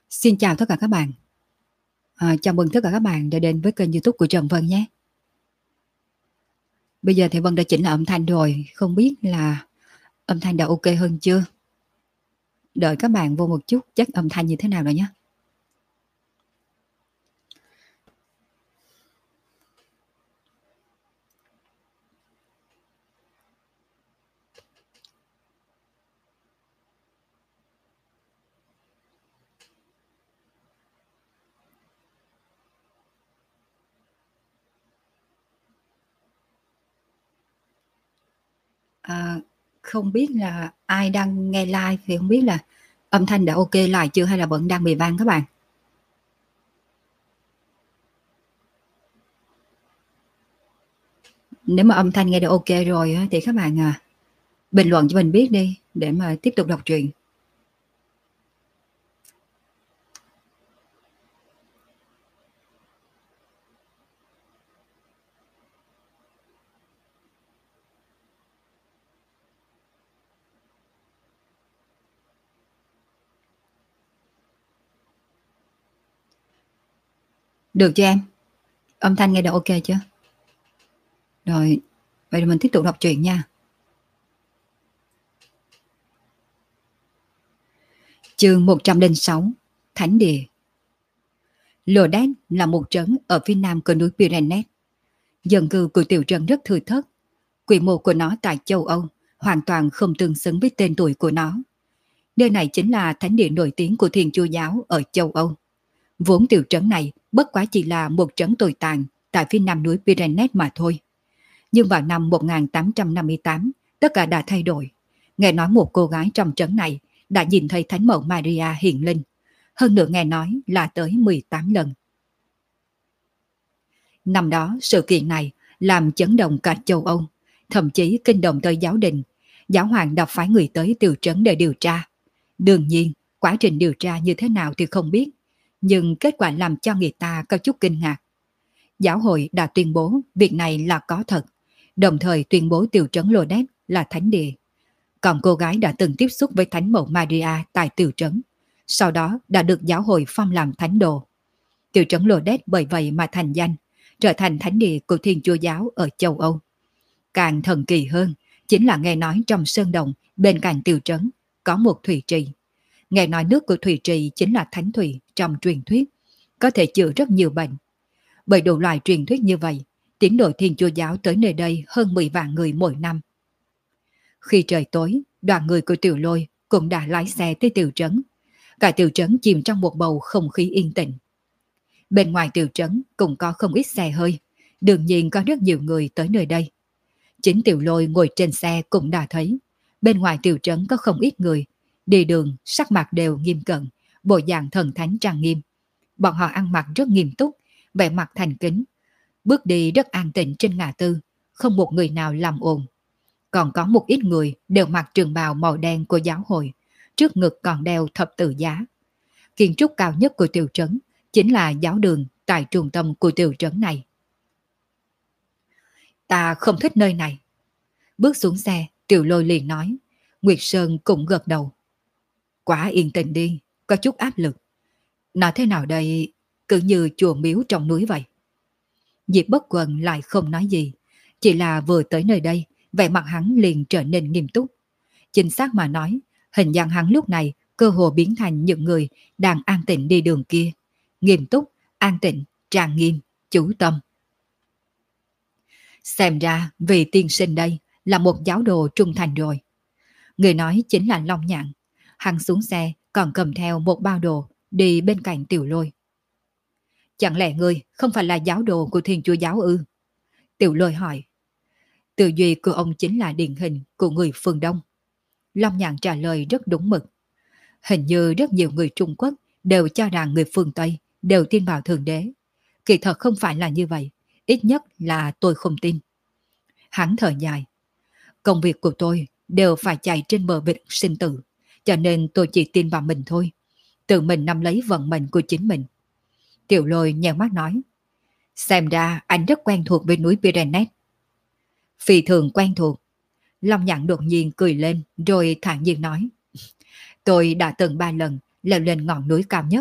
Xin chào tất cả các bạn. Chào mừng tất cả các bạn đã đến với kênh YouTube của Trần Vân nhé. Bây giờ thì Vân đã chỉnh lại âm thanh rồi, không biết là âm thanh đã ok hơn chưa? Đợi các bạn vô một chút chắc âm thanh như thế nào rồi nhé. À, Không biết là ai đang nghe live thì không biết là âm thanh đã ok lại chưa hay là vẫn đang bị vang các bạn? Nếu mà âm thanh nghe được ok rồi thì các bạn bình luận cho mình biết đi để mà tiếp tục đọc truyện. Được chưa em? Âm thanh nghe được ok chưa? Rồi, vậy thì mình tiếp tục đọc truyện nha. Chương 106, Thánh địa. Lourdes là một trấn ở phía nam của núi Pyrenees. Dân cư của tiểu trấn rất thưa thớt. Quy mô của nó tại châu Âu hoàn toàn không tương xứng với tên tuổi của nó. Nơi này chính là thánh địa nổi tiếng của Thiên Chúa giáo ở châu Âu. Vốn tiểu trấn này bất quá chỉ là một trấn tồi tàn tại phía nam núi Pyrenees mà thôi. Nhưng vào năm 1858, tất cả đã thay đổi. Nghe nói một cô gái trong trấn này đã nhìn thấy Thánh mẫu Maria hiện linh. Hơn nữa nghe nói là tới 18 lần. Năm đó, sự kiện này làm chấn động cả châu Âu, thậm chí kinh động tới giáo đình. Giáo hoàng đã phái người tới tiểu trấn để điều tra. Đương nhiên, quá trình điều tra như thế nào thì không biết, nhưng kết quả làm cho người ta có chút kinh ngạc. Giáo hội đã tuyên bố việc này là có thật, đồng thời tuyên bố tiểu trấn Lourdes là thánh địa. Còn cô gái đã từng tiếp xúc với Thánh mẫu Maria tại tiểu trấn, sau đó đã được giáo hội phong làm thánh đồ. Tiểu trấn Lourdes bởi vậy mà thành danh, trở thành thánh địa của Thiên Chúa giáo ở châu Âu. Càng thần kỳ hơn, chính là nghe nói trong sơn động bên cạnh tiểu trấn có một thủy trì. Nghe nói nước của thủy trì chính là thánh thủy trong truyền thuyết, có thể chữa rất nhiều bệnh. Bởi đủ loại truyền thuyết như vậy, tín đồ Thiên Chúa giáo tới nơi đây hơn 10 vạn người mỗi năm. Khi trời tối, đoàn người của Tiểu Lôi cũng đã lái xe tới tiểu trấn. Cả tiểu trấn chìm trong một bầu không khí yên tĩnh. Bên ngoài tiểu trấn cũng có không ít xe hơi, đương nhiên có rất nhiều người tới nơi đây. Chính Tiểu Lôi ngồi trên xe cũng đã thấy, bên ngoài tiểu trấn có không ít người, đi đường sắc mặt đều nghiêm cẩn, bộ dạng thần thánh trang nghiêm. Bọn họ ăn mặc rất nghiêm túc, vẻ mặt thành kính, bước đi rất an tĩnh trên ngã tư, không một người nào làm ồn. Còn có một ít người đều mặc trường bào màu đen của giáo hội, trước ngực còn đeo thập tự giá. Kiến trúc cao nhất của tiểu trấn chính là giáo đường tại trung tâm của tiểu trấn này. Ta không thích nơi này. Bước xuống xe, Tiểu Lôi liền nói. Nguyệt Sơn cũng gật đầu. Quá yên tĩnh đi, có chút áp lực. Nói thế nào đây, cứ như chùa miếu trong núi vậy. Diệp Bất Quần lại không nói gì, chỉ là vừa tới nơi đây, vẻ mặt hắn liền trở nên nghiêm túc. Chính xác mà nói, hình dạng hắn lúc này cơ hồ biến thành những người đang an tĩnh đi đường kia. Nghiêm túc, an tĩnh, trang nghiêm, chú tâm. Xem ra vị tiên sinh đây là một giáo đồ trung thành rồi. Người nói chính là Long Nhạn. Hắn xuống xe còn cầm theo một bao đồ đi bên cạnh Tiểu Lôi. Chẳng lẽ ngươi không phải là giáo đồ của Thiên Chúa giáo ư? Tiểu Lôi hỏi. Tư duy của ông chính là điển hình của người phương Đông. Long Nhạn trả lời rất đúng mực. Hình như rất nhiều người Trung Quốc đều cho rằng người phương Tây đều tin vào Thượng Đế. Kỳ thật không phải là như vậy, ít nhất là tôi không tin. Hắn thở dài. Công việc của tôi đều phải chạy trên bờ vực sinh tử, cho nên tôi chỉ tin vào mình thôi. Tự mình nắm lấy vận mệnh của chính mình. Tiểu Lôi nheo mắt nói. Xem ra anh rất quen thuộc với núi Pyrenees. Phi thường quen thuộc. Long Nhạn đột nhiên cười lên rồi thản nhiên nói. Tôi đã từng 3 lần leo lên ngọn núi cao nhất,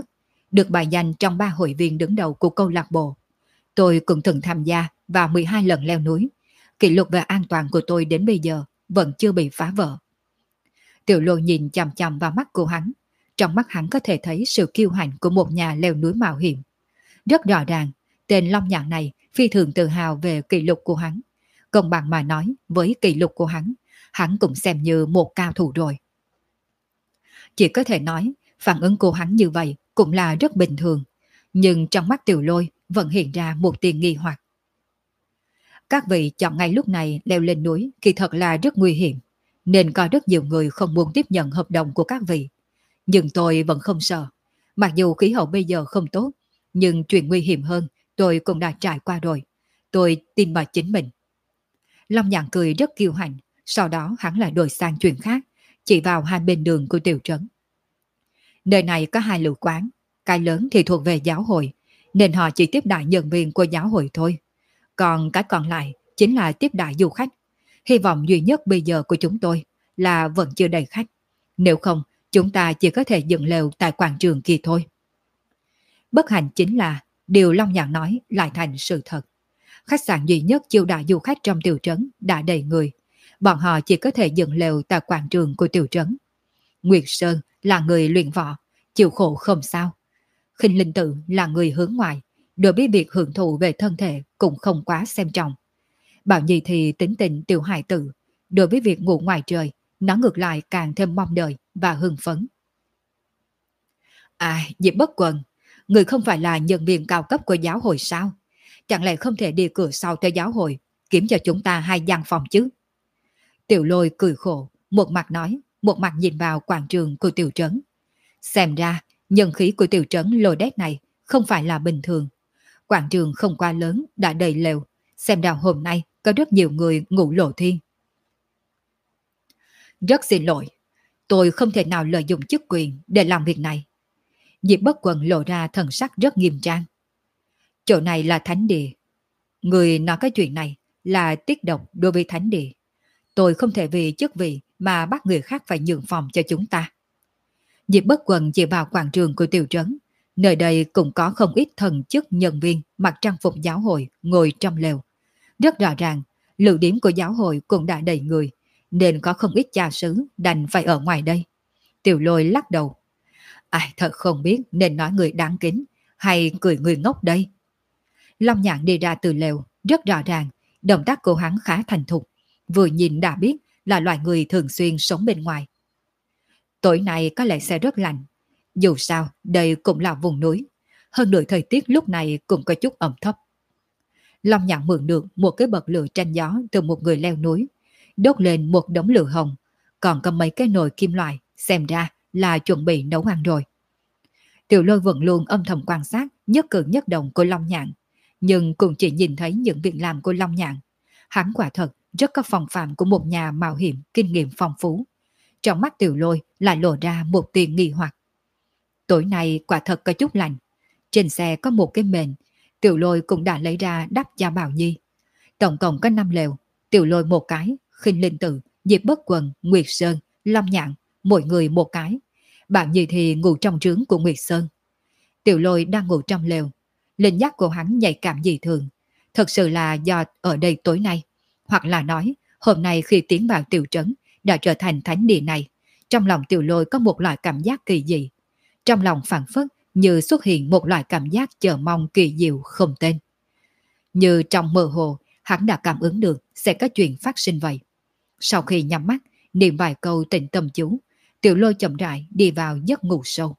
được bài danh trong 3 hội viên đứng đầu của câu lạc bộ. Tôi cũng từng tham gia vào 12 lần leo núi. Kỷ lục về an toàn của tôi đến bây giờ vẫn chưa bị phá vỡ. Tiểu Lôi nhìn chằm chằm vào mắt của hắn. Trong mắt hắn có thể thấy sự kiêu hãnh của một nhà leo núi mạo hiểm. Rất rõ ràng, tên Long Nhạn này phi thường tự hào về kỷ lục của hắn. Công bằng mà nói, với kỷ lục của hắn cũng xem như một cao thủ rồi. Chỉ có thể nói, phản ứng của hắn như vậy cũng là rất bình thường. Nhưng trong mắt Tiểu Lôi vẫn hiện ra một tia nghi hoặc. Các vị chọn ngay lúc này leo lên núi kỳ thật là rất nguy hiểm, nên có rất nhiều người không muốn tiếp nhận hợp đồng của các vị. Nhưng tôi vẫn không sợ. Mặc dù khí hậu bây giờ không tốt, nhưng chuyện nguy hiểm hơn tôi cũng đã trải qua rồi. Tôi tin vào chính mình. Long Nhạn cười rất kiêu hãnh, sau đó hắn lại đổi sang chuyện khác, chỉ vào hai bên đường của tiểu trấn. Nơi này có 2 lữ quán, cái lớn thì thuộc về giáo hội, nên họ chỉ tiếp đãi nhân viên của giáo hội thôi. Còn cái còn lại chính là tiếp đãi du khách. Hy vọng duy nhất bây giờ của chúng tôi là vẫn chưa đầy khách. Nếu không, chúng ta chỉ có thể dựng lều tại quảng trường kia thôi. Bất hạnh chính là điều Long Nhạn nói lại thành sự thật. Khách sạn duy nhất chiêu đãi du khách trong tiểu trấn đã đầy người. Bọn họ chỉ có thể dựng lều tại quảng trường của tiểu trấn. Nguyệt Sơn là người luyện võ, chịu khổ không sao. Khinh Linh Tự là người hướng ngoại, đối với việc hưởng thụ về thân thể cũng không quá xem trọng. Bảo Nhi thì tính tình tiểu hài tử, đối với việc ngủ ngoài trời, nó ngược lại càng thêm mong đợi và hưng phấn. Diệp Bất Quần, người không phải là nhân viên cao cấp của giáo hội sao? Chẳng lẽ không thể đi cửa sau theo giáo hội, kiếm cho chúng ta 2 gian phòng chứ? Tiểu Lôi cười khổ, một mặt nói, một mặt nhìn vào quảng trường của tiểu trấn. Xem ra, nhân khí của tiểu trấn Lôi Đét này không phải là bình thường. Quảng trường không quá lớn, đã đầy lều. Xem ra hôm nay có rất nhiều người ngủ lộ thiên. Rất xin lỗi, tôi không thể nào lợi dụng chức quyền để làm việc này. Diệp Bất Quần lộ ra thần sắc rất nghiêm trang. Chỗ này là thánh địa. Người nói cái chuyện này là tiết độc đối với thánh địa. Tôi không thể vì chức vị mà bắt người khác phải nhường phòng cho chúng ta. Diệp Bất Quần chỉ vào quảng trường của tiểu trấn. Nơi đây cũng có không ít thần chức nhân viên mặc trang phục giáo hội ngồi trong lều. Rất rõ ràng, lữ điểm của giáo hội cũng đã đầy người, nên có không ít cha xứ đành phải ở ngoài đây. Tiểu Lôi lắc đầu. Thật không biết nên nói người đáng kính hay cười người ngốc đây. Long Nhạn đi ra từ lều, rất rõ ràng, động tác của hắn khá thành thục, vừa nhìn đã biết là loại người thường xuyên sống bên ngoài. Tối nay có lẽ sẽ rất lạnh, dù sao đây cũng là vùng núi, hơn nữa thời tiết lúc này cũng có chút ẩm thấp. Long Nhạn mượn được một cái bật lửa tranh gió từ một người leo núi, đốt lên một đống lửa hồng, còn có mấy cái nồi kim loại, xem ra là chuẩn bị nấu ăn rồi. Tiểu Lôi vẫn luôn âm thầm quan sát nhất cử nhất động của Long Nhạn, nhưng cũng chỉ nhìn thấy những việc làm của Long Nhạn. Hắn quả thật rất có phong phạm của một nhà mạo hiểm kinh nghiệm phong phú. Trong mắt Tiểu Lôi lại lộ ra một tia nghi hoặc. Tối nay quả thật có chút lạnh. Trên xe có một cái mền, Tiểu Lôi cũng đã lấy ra đắp cho Bảo Nhi. Tổng cộng có 5 lều, Tiểu Lôi một cái, Khinh Linh Tự, Diệp Bất Quần, Nguyệt Sơn, Long Nhạn, mỗi người một cái. Bảo Nhi thì ngủ trong trướng của Nguyệt Sơn. Tiểu Lôi đang ngủ trong lều. Linh giác của hắn nhạy cảm dị thường. Thật sự là do ở đây tối nay, hoặc là nói hôm nay khi tiến vào tiểu trấn đã trở thành thánh địa này. Trong lòng Tiểu Lôi có một loại cảm giác kỳ dị. Trong lòng phảng phất như xuất hiện một loại cảm giác chờ mong kỳ diệu không tên. Như trong mơ hồ, hắn đã cảm ứng được sẽ có chuyện phát sinh vậy. Sau khi nhắm mắt, niệm vài câu tịnh tâm chú, Tiểu Lôi chậm rãi đi vào giấc ngủ sâu.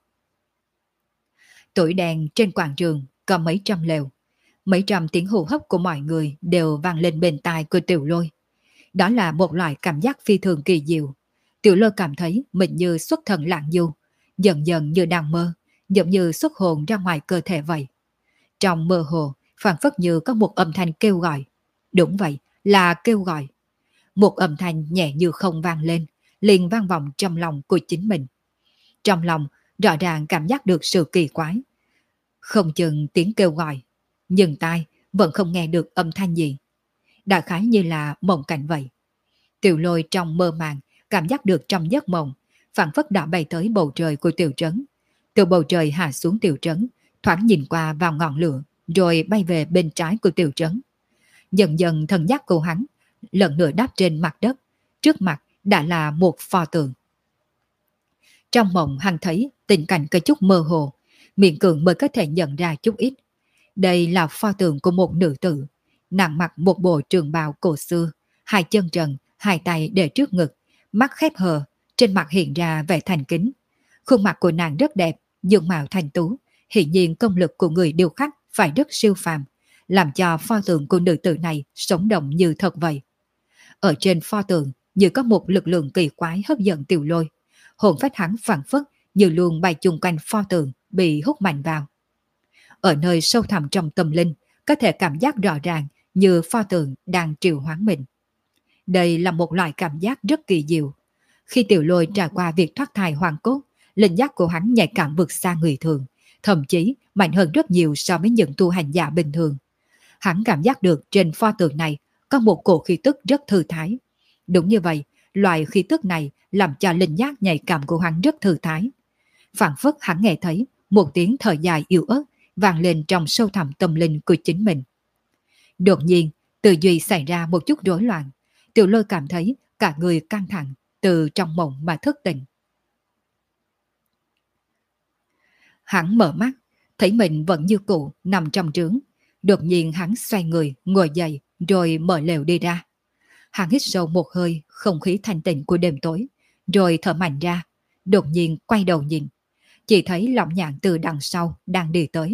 Tối đen trên quảng trường có mấy trăm lều. Mấy trăm tiếng hô hấp của mọi người đều vang lên bên tai của Tiểu Lôi. Đó là một loại cảm giác phi thường kỳ diệu. Tiểu Lôi cảm thấy mình như xuất thần lãng du, dần dần như đang mơ, giống như xuất hồn ra ngoài cơ thể vậy. Trong mơ hồ, phảng phất như có một âm thanh kêu gọi. Đúng vậy, là kêu gọi. Một âm thanh nhẹ như không vang lên, liền vang vọng trong lòng của chính mình. Trong lòng, rõ ràng cảm giác được sự kỳ quái. Không chừng tiếng kêu gọi, nhưng tai vẫn không nghe được âm thanh gì. Đại khái như là mộng cảnh vậy. Tiểu Lôi trong mơ màng cảm giác được trong giấc mộng, phảng phất đã bay tới bầu trời của tiểu trấn. Từ bầu trời hạ xuống tiểu trấn, thoáng nhìn qua vào ngọn lửa, rồi bay về bên trái của tiểu trấn. Dần dần thần giác của hắn lần nữa đáp trên mặt đất, trước mặt đã là một pho tượng. Trong mộng hắn thấy tình cảnh có chút mơ hồ, miệng cường mới có thể nhận ra chút ít. Đây là pho tượng của một nữ tử, nàng mặc một bộ trường bào cổ xưa, hai chân trần, hai tay để trước ngực, mắt khép hờ, trên mặt hiện ra vẻ thành kính. Khuôn mặt của nàng rất đẹp, dung mạo thanh tú, hiển nhiên công lực của người điêu khắc phải rất siêu phàm, làm cho pho tượng của nữ tử này sống động như thật vậy. Ở trên pho tượng như có một lực lượng kỳ quái hấp dẫn Tiểu Lôi, hồn phách hắn phảng phất như luôn bay chung quanh pho tượng bị hút mạnh vào. Ở nơi sâu thẳm trong tâm linh, có thể cảm giác rõ ràng như pho tượng đang triệu hoán mình. Đây là một loại cảm giác rất kỳ diệu. Khi Tiểu Lôi trải qua việc thoát thai hoàn cốt, linh giác của hắn nhạy cảm vượt xa người thường, thậm chí mạnh hơn rất nhiều so với những tu hành giả bình thường. Hắn cảm giác được trên pho tượng này có một cổ khí tức rất thư thái. Đúng như vậy, loại khí tức này làm cho linh giác nhạy cảm của hắn rất thư thái. Phảng phất hắn nghe thấy một tiếng thở dài yếu ớt vang lên trong sâu thẳm tâm linh của chính mình. Đột nhiên, tư duy xảy ra một chút rối loạn. Tiểu Lôi cảm thấy cả người căng thẳng, từ trong mộng mà thức tỉnh. Hắn mở mắt, thấy mình vẫn như cũ nằm trong trướng. Đột nhiên hắn xoay người, ngồi dậy, rồi mở lều đi ra. Hắn hít sâu một hơi không khí thanh tịnh của đêm tối, rồi thở mạnh ra. Đột nhiên quay đầu nhìn, chỉ thấy Long Nhạn từ đằng sau đang đi tới.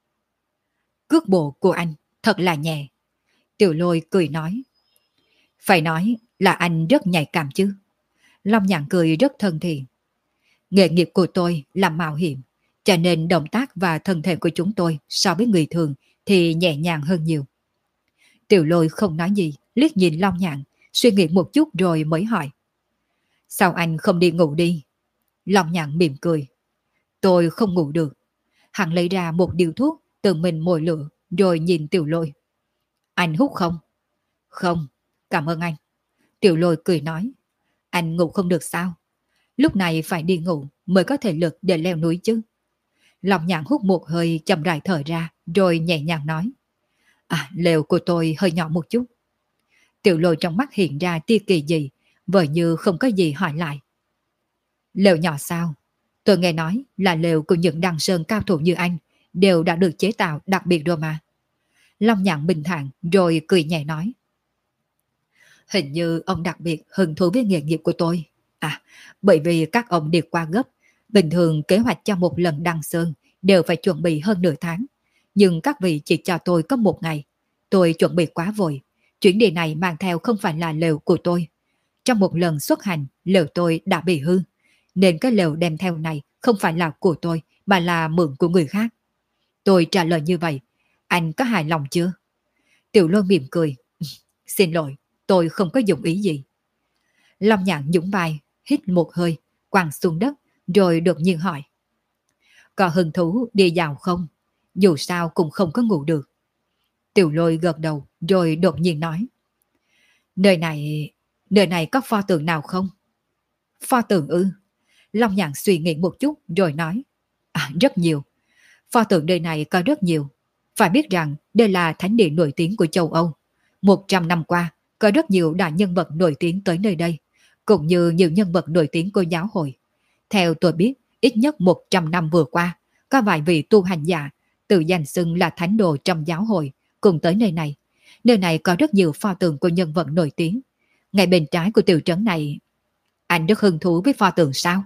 Cước bộ của anh thật là nhẹ. Tiểu Lôi cười nói. Phải nói là anh rất nhạy cảm chứ. Long Nhạn cười rất thân thiện. Nghề nghiệp của tôi là mạo hiểm, cho nên động tác và thân thể của chúng tôi so với người thường thì nhẹ nhàng hơn nhiều. Tiểu Lôi không nói gì, liếc nhìn Long Nhạn, suy nghĩ một chút rồi mới hỏi. Sao anh không đi ngủ đi? Long Nhạn mỉm cười. Tôi không ngủ được. Hắn lấy ra một điếu thuốc, tự mình mồi lửa, rồi nhìn Tiểu Lôi. Anh hút không? Không, cảm ơn anh. Tiểu Lôi cười nói. Anh ngủ không được sao? Lúc này phải đi ngủ mới có thể lực để leo núi chứ. Long Nhạn hút một hơi chậm rãi thở ra, rồi nhẹ nhàng nói. Lều của tôi hơi nhỏ một chút. Tiểu Lôi trong mắt hiện ra tia kỳ dị, vờ như không có gì hỏi lại. Lều nhỏ sao? Tôi nghe nói là lều của những đăng sơn cao thủ như anh đều đã được chế tạo đặc biệt rồi mà. Long Nhạn bình thản rồi cười nhẹ nói. Hình như ông đặc biệt hứng thú với nghề nghiệp của tôi. Bởi vì các ông đi qua gấp, bình thường kế hoạch cho một lần đăng sơn đều phải chuẩn bị hơn nửa tháng. Nhưng các vị chỉ cho tôi có một ngày. Tôi chuẩn bị quá vội. Chuyến đi này mang theo không phải là lều của tôi. Trong một lần xuất hành, lều tôi đã bị hư. Nên cái lều đem theo này không phải là của tôi mà là mượn của người khác. Tôi trả lời như vậy. Anh có hài lòng chưa? Tiểu Lôi mỉm cười. Xin lỗi, tôi không có dụng ý gì. Long Nhạn nhún vai, hít một hơi, quăng xuống đất, rồi đột nhiên hỏi. Có hứng thú đi dạo không? Dù sao cũng không có ngủ được. Tiểu Lôi gật đầu, rồi đột nhiên nói. Nơi này có pho tượng nào không? Pho tượng ư? Long Nhạn suy nghĩ một chút, rồi nói. Rất nhiều. Pho tượng nơi này có rất nhiều. Phải biết rằng đây là thánh địa nổi tiếng của châu Âu. 100 năm qua, có rất nhiều đại nhân vật nổi tiếng tới nơi đây, cũng như nhiều nhân vật nổi tiếng của giáo hội. Theo tôi biết, ít nhất 100 năm vừa qua, có vài vị tu hành giả tự danh xưng là thánh đồ trong giáo hội cùng tới nơi này. Nơi này có rất nhiều pho tượng của nhân vật nổi tiếng. Ngay bên trái của tiểu trấn này, anh rất hứng thú với pho tượng sao?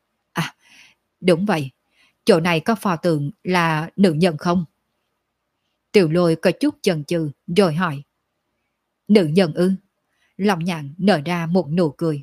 Đúng vậy. Chỗ này có pho tượng là nữ nhân không? Tiểu Lôi có chút chần chừ rồi hỏi. Nữ nhân ư? Long Nhạn nở ra một nụ cười.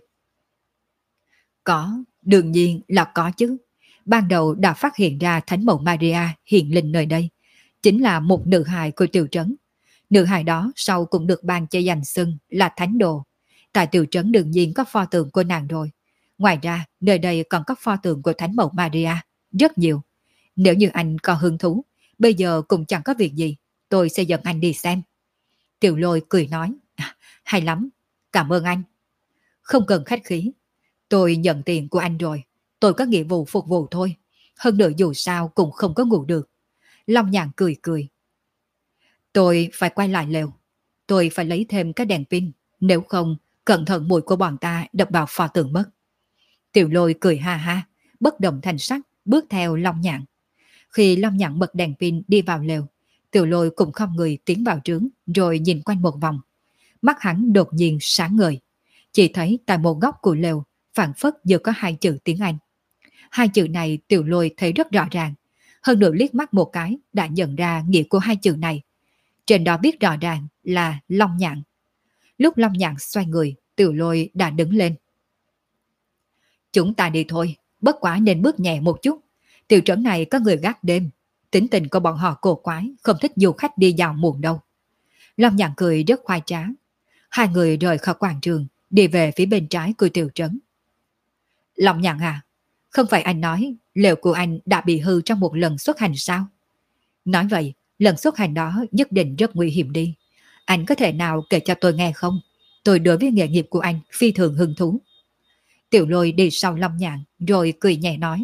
Có, đương nhiên là có chứ. Ban đầu đã phát hiện ra Thánh Mẫu Maria hiện linh nơi đây. Chính là một nữ hài của tiểu trấn. Nữ hài đó sau cũng được ban cho danh xưng là Thánh Đồ. Tại tiểu trấn đương nhiên có pho tượng của nàng rồi. Ngoài ra, nơi đây còn có pho tượng của Thánh Mẫu Maria. Rất nhiều. Nếu như anh có hứng thú, bây giờ cũng chẳng có việc gì. Tôi sẽ dẫn anh đi xem. Tiểu Lôi cười nói. Hay lắm, cảm ơn anh. Không cần khách khí. Tôi nhận tiền của anh rồi. Tôi có nghĩa vụ phục vụ thôi. Hơn nữa dù sao cũng không có ngủ được. Long Nhạn cười cười. Tôi phải quay lại lều. Tôi phải lấy thêm cái đèn pin. Nếu không, cẩn thận mũi của bọn ta đập vào pho tượng mất. Tiểu Lôi cười ha ha, bất động thanh sắc, bước theo Long Nhạn. Khi Long Nhạn bật đèn pin đi vào lều, Tiểu Lôi cùng không người tiến vào trướng rồi nhìn quanh một vòng. Mắt hắn đột nhiên sáng ngời. Chỉ thấy tại một góc của lều phảng phất vừa có hai chữ tiếng Anh. Hai chữ này Tiểu Lôi thấy rất rõ ràng. Hơn nữa liếc mắt một cái đã nhận ra nghĩa của hai chữ này. Trên đó viết rõ ràng là Long Nhạn. Lúc Long Nhạn xoay người, Tiểu Lôi đã đứng lên. Chúng ta đi thôi, bất quá nên bước nhẹ một chút. Tiểu trấn này có người gác đêm. Tính tình của bọn họ cổ quái, không thích du khách đi dạo muộn đâu. Long Nhạn cười rất khoái trá. Hai người rời khỏi quảng trường, đi về phía bên trái của tiểu trấn. Long Nhạn à, không phải anh nói lều của anh đã bị hư trong một lần xuất hành sao? Nói vậy, lần xuất hành đó nhất định rất nguy hiểm đi. Anh có thể nào kể cho tôi nghe không? Tôi đối với nghề nghiệp của anh phi thường hứng thú. Tiểu Lôi đi sau Long Nhạn rồi cười nhẹ nói.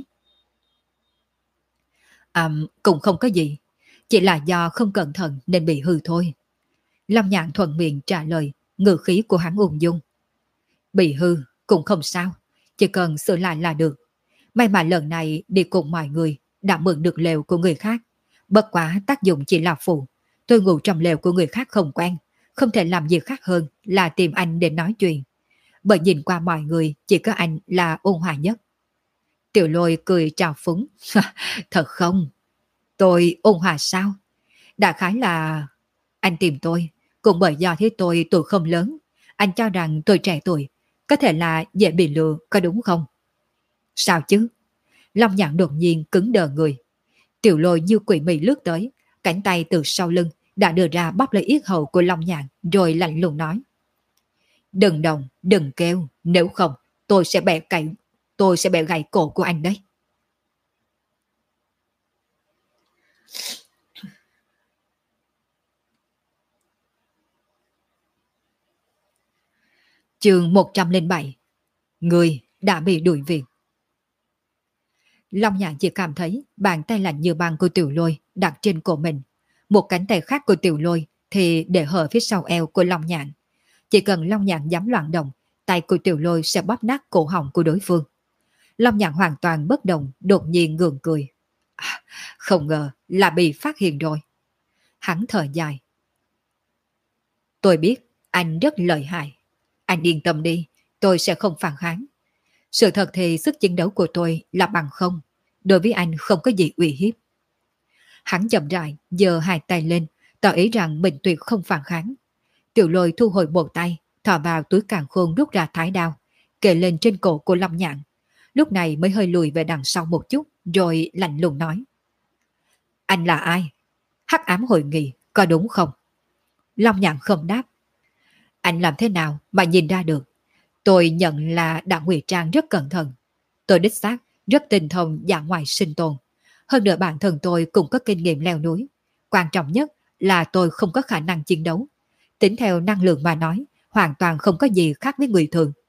Cũng không có gì. Chỉ là do không cẩn thận nên bị hư thôi. Long Nhạn thuận miệng trả lời, ngữ khí của hắn ung dung. Bị hư cũng không sao, chỉ cần sửa lại là được. May mà lần này đi cùng mọi người đã mượn được lều của người khác. Bất quá tác dụng chỉ là phụ. Tôi ngủ trong lều của người khác không quen, không thể làm gì khác hơn là tìm anh để nói chuyện. Bởi nhìn qua mọi người chỉ có anh là ôn hòa nhất. Tiểu Lôi cười trào phúng. Thật không? Tôi ôn hòa sao? Đại khái là anh tìm tôi, cũng bởi do thế tôi tuổi không lớn. Anh cho rằng tôi trẻ tuổi, có thể là dễ bị lừa, có đúng không? Sao chứ? Long Nhạn đột nhiên cứng đờ người. Tiểu Lôi như quỷ mị lướt tới, cánh tay từ sau lưng đã đưa ra bóp lấy yết hầu của Long Nhạn rồi lạnh lùng nói. Đừng động, đừng kêu, nếu không tôi sẽ bẻ gãy cổ của anh đấy. Chương 107. Người đã bị đuổi việc. Long Nhạn chỉ cảm thấy bàn tay lạnh như băng của Tiểu Lôi đặt trên cổ mình. Một cánh tay khác của Tiểu Lôi thì để hở phía sau eo của Long Nhạn. Chỉ cần Long Nhạn dám loạn động, tay của Tiểu Lôi sẽ bóp nát cổ họng của đối phương. Long Nhạn hoàn toàn bất động, đột nhiên gượng cười. Không ngờ là bị phát hiện rồi. Hắn thở dài. Tôi biết anh rất lợi hại. Anh yên tâm đi, tôi sẽ không phản kháng. Sự thật thì sức chiến đấu của tôi là bằng không. Đối với anh không có gì uy hiếp. Hắn chậm rãi, giơ hai tay lên, tỏ ý rằng mình tuyệt không phản kháng. Tiểu Lôi thu hồi một tay, thò vào túi càn khôn rút ra thái đao, kề lên trên cổ của Long Nhạn. Lúc này mới hơi lùi về đằng sau một chút, rồi lạnh lùng nói. Anh là ai? Hắc ám hội nghị, có đúng không? Long Nhạn không đáp. Anh làm thế nào mà nhìn ra được? Tôi nhận là đã ngụy trang rất cẩn thận. Tôi đích xác, rất tinh thông dạ ngoài sinh tồn. Hơn nữa bản thân tôi cũng có kinh nghiệm leo núi. Quan trọng nhất là tôi không có khả năng chiến đấu. Tính theo năng lượng mà nói, hoàn toàn không có gì khác với người thường.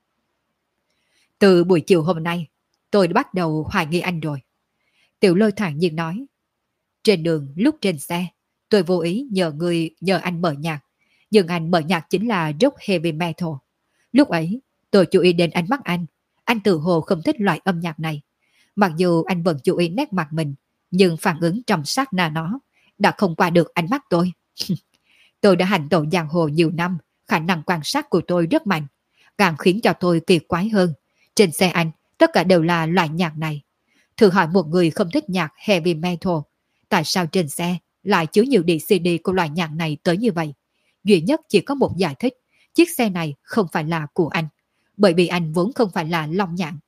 Từ buổi chiều hôm nay, tôi đã bắt đầu hoài nghi anh rồi. Tiểu Lôi thản nhiên nói. Trên đường, lúc trên xe, tôi vô ý nhờ anh mở nhạc. Nhưng anh mở nhạc chính là rock heavy metal. Lúc ấy, tôi chú ý đến ánh mắt anh. Anh tự hồ không thích loại âm nhạc này. Mặc dù anh vẫn chú ý nét mặt mình, nhưng phản ứng trong sát na nó đã không qua được ánh mắt tôi. Tôi đã hành tẩu giang hồ nhiều năm, khả năng quan sát của tôi rất mạnh, càng khiến cho tôi kỳ quái hơn. Trên xe anh, tất cả đều là loại nhạc này. Thử hỏi một người không thích nhạc heavy metal, tại sao trên xe lại chứa nhiều đĩa CD của loại nhạc này tới như vậy? Duy nhất chỉ có một giải thích, chiếc xe này không phải là của anh, bởi vì anh vốn không phải là Long Nhạn.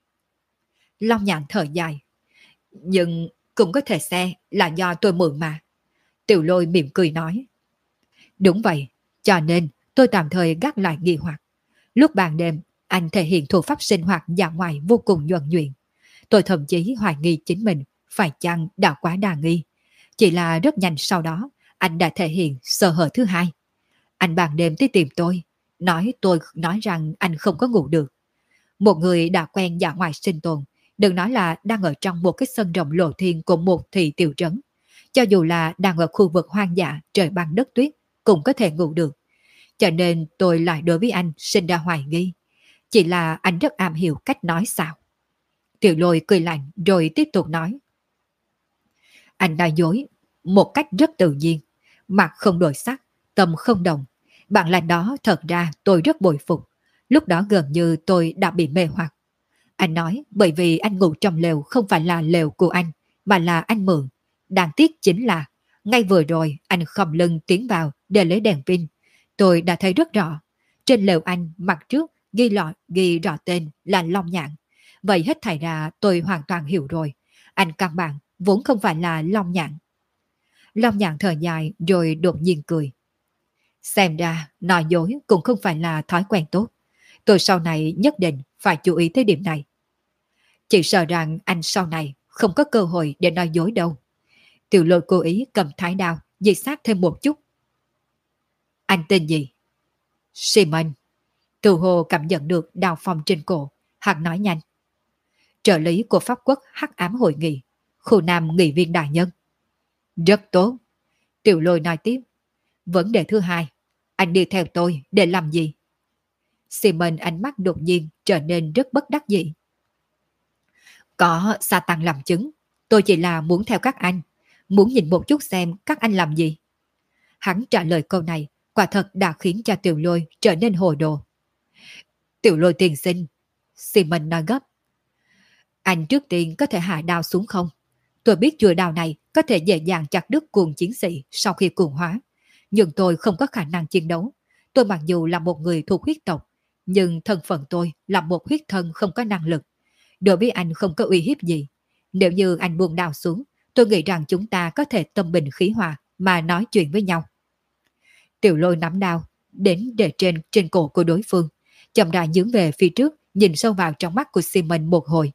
Long Nhạn thở dài. Nhưng cũng có thể xe là do tôi mượn mà. Tiểu Lôi mỉm cười nói. Đúng vậy, cho nên tôi tạm thời gác lại nghi hoặc. Lúc ban đêm, anh thể hiện thủ pháp sinh hoạt dạ ngoài vô cùng nhuần nhuyễn. Tôi thậm chí hoài nghi chính mình phải chăng đã quá đa nghi. Chỉ là rất nhanh sau đó, anh đã thể hiện sơ hở thứ hai. Anh ban đêm tới tìm tôi nói rằng anh không có ngủ được. Một người đã quen dạ ngoài sinh tồn, Đừng nói là đang ở trong một cái sân rộng lộ thiên của một thị tiểu trấn. Cho dù là đang ở khu vực hoang dã trời băng đất tuyết, cũng có thể ngủ được. Cho nên tôi lại đối với anh sinh ra hoài nghi. Chỉ là anh rất am hiểu cách nói sao. Tiểu Lôi cười lạnh rồi tiếp tục nói. Anh nói dối một cách rất tự nhiên, mặt không đổi sắc, tâm không động. Bản lĩnh đó thật ra tôi rất bội phục. Lúc đó gần như tôi đã bị mê hoặc. Anh nói bởi vì anh ngủ trong lều không phải là lều của anh, mà là anh mượn. Đáng tiếc chính là, ngay vừa rồi anh khom lưng tiến vào để lấy đèn pin. Tôi đã thấy rất rõ. Trên lều anh mặt trước ghi rõ tên là Long Nhạn. Vậy hết thảy ra tôi hoàn toàn hiểu rồi. Anh căn bản vốn không phải là Long Nhạn. Long Nhạn thở dài rồi đột nhiên cười. Xem ra nói dối cũng không phải là thói quen tốt. Tôi sau này nhất định phải chú ý tới điểm này. Chỉ sợ rằng anh sau này không có cơ hội để nói dối đâu. Tiểu Lôi cố ý cầm thái đao dì sát thêm một chút. Anh tên gì? Simon. Từ hồ cảm nhận được đào phong trên cổ. Hắn nói nhanh. Trợ lý của Pháp quốc Hắc ám hội nghị, khu nam nghị viên đại nhân. Rất tốt. Tiểu Lôi nói tiếp. Vấn đề thứ hai, anh đi theo tôi để làm gì? Simon ánh mắt đột nhiên trở nên rất bất đắc dĩ. Có Satan làm chứng, tôi chỉ là muốn theo các anh, muốn nhìn một chút xem các anh làm gì. Hắn trả lời câu này, quả thật đã khiến cho Tiểu Lôi trở nên hồ đồ. Tiểu Lôi tiền sinh, Simon nói gấp. Anh trước tiên có thể hạ đao xuống không? Tôi biết chuôi đao này có thể dễ dàng chặt đứt cuồng chiến sĩ sau khi cuồng hóa. Nhưng tôi không có khả năng chiến đấu. Tôi mặc dù là một người thuộc huyết tộc, nhưng thân phận tôi là một huyết thân không có năng lực. Đối với anh không có uy hiếp gì. Nếu như anh buông đao xuống, tôi nghĩ rằng chúng ta có thể tâm bình khí hòa mà nói chuyện với nhau. Tiểu Lôi nắm đao, đến để trên cổ của đối phương, chậm rãi nhướng về phía trước, nhìn sâu vào trong mắt của Simon một hồi.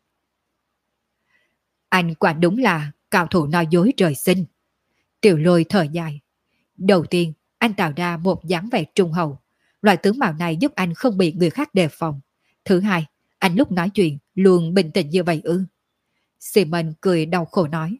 Anh quả đúng là cao thủ nói dối trời sinh. Tiểu Lôi thở dài. Đầu tiên, anh tạo ra một dáng vẻ trung hậu. Loại tướng mạo này giúp anh không bị người khác đề phòng. Thứ hai, anh lúc nói chuyện luôn bình tĩnh như vậy ư? Simon cười đau khổ nói.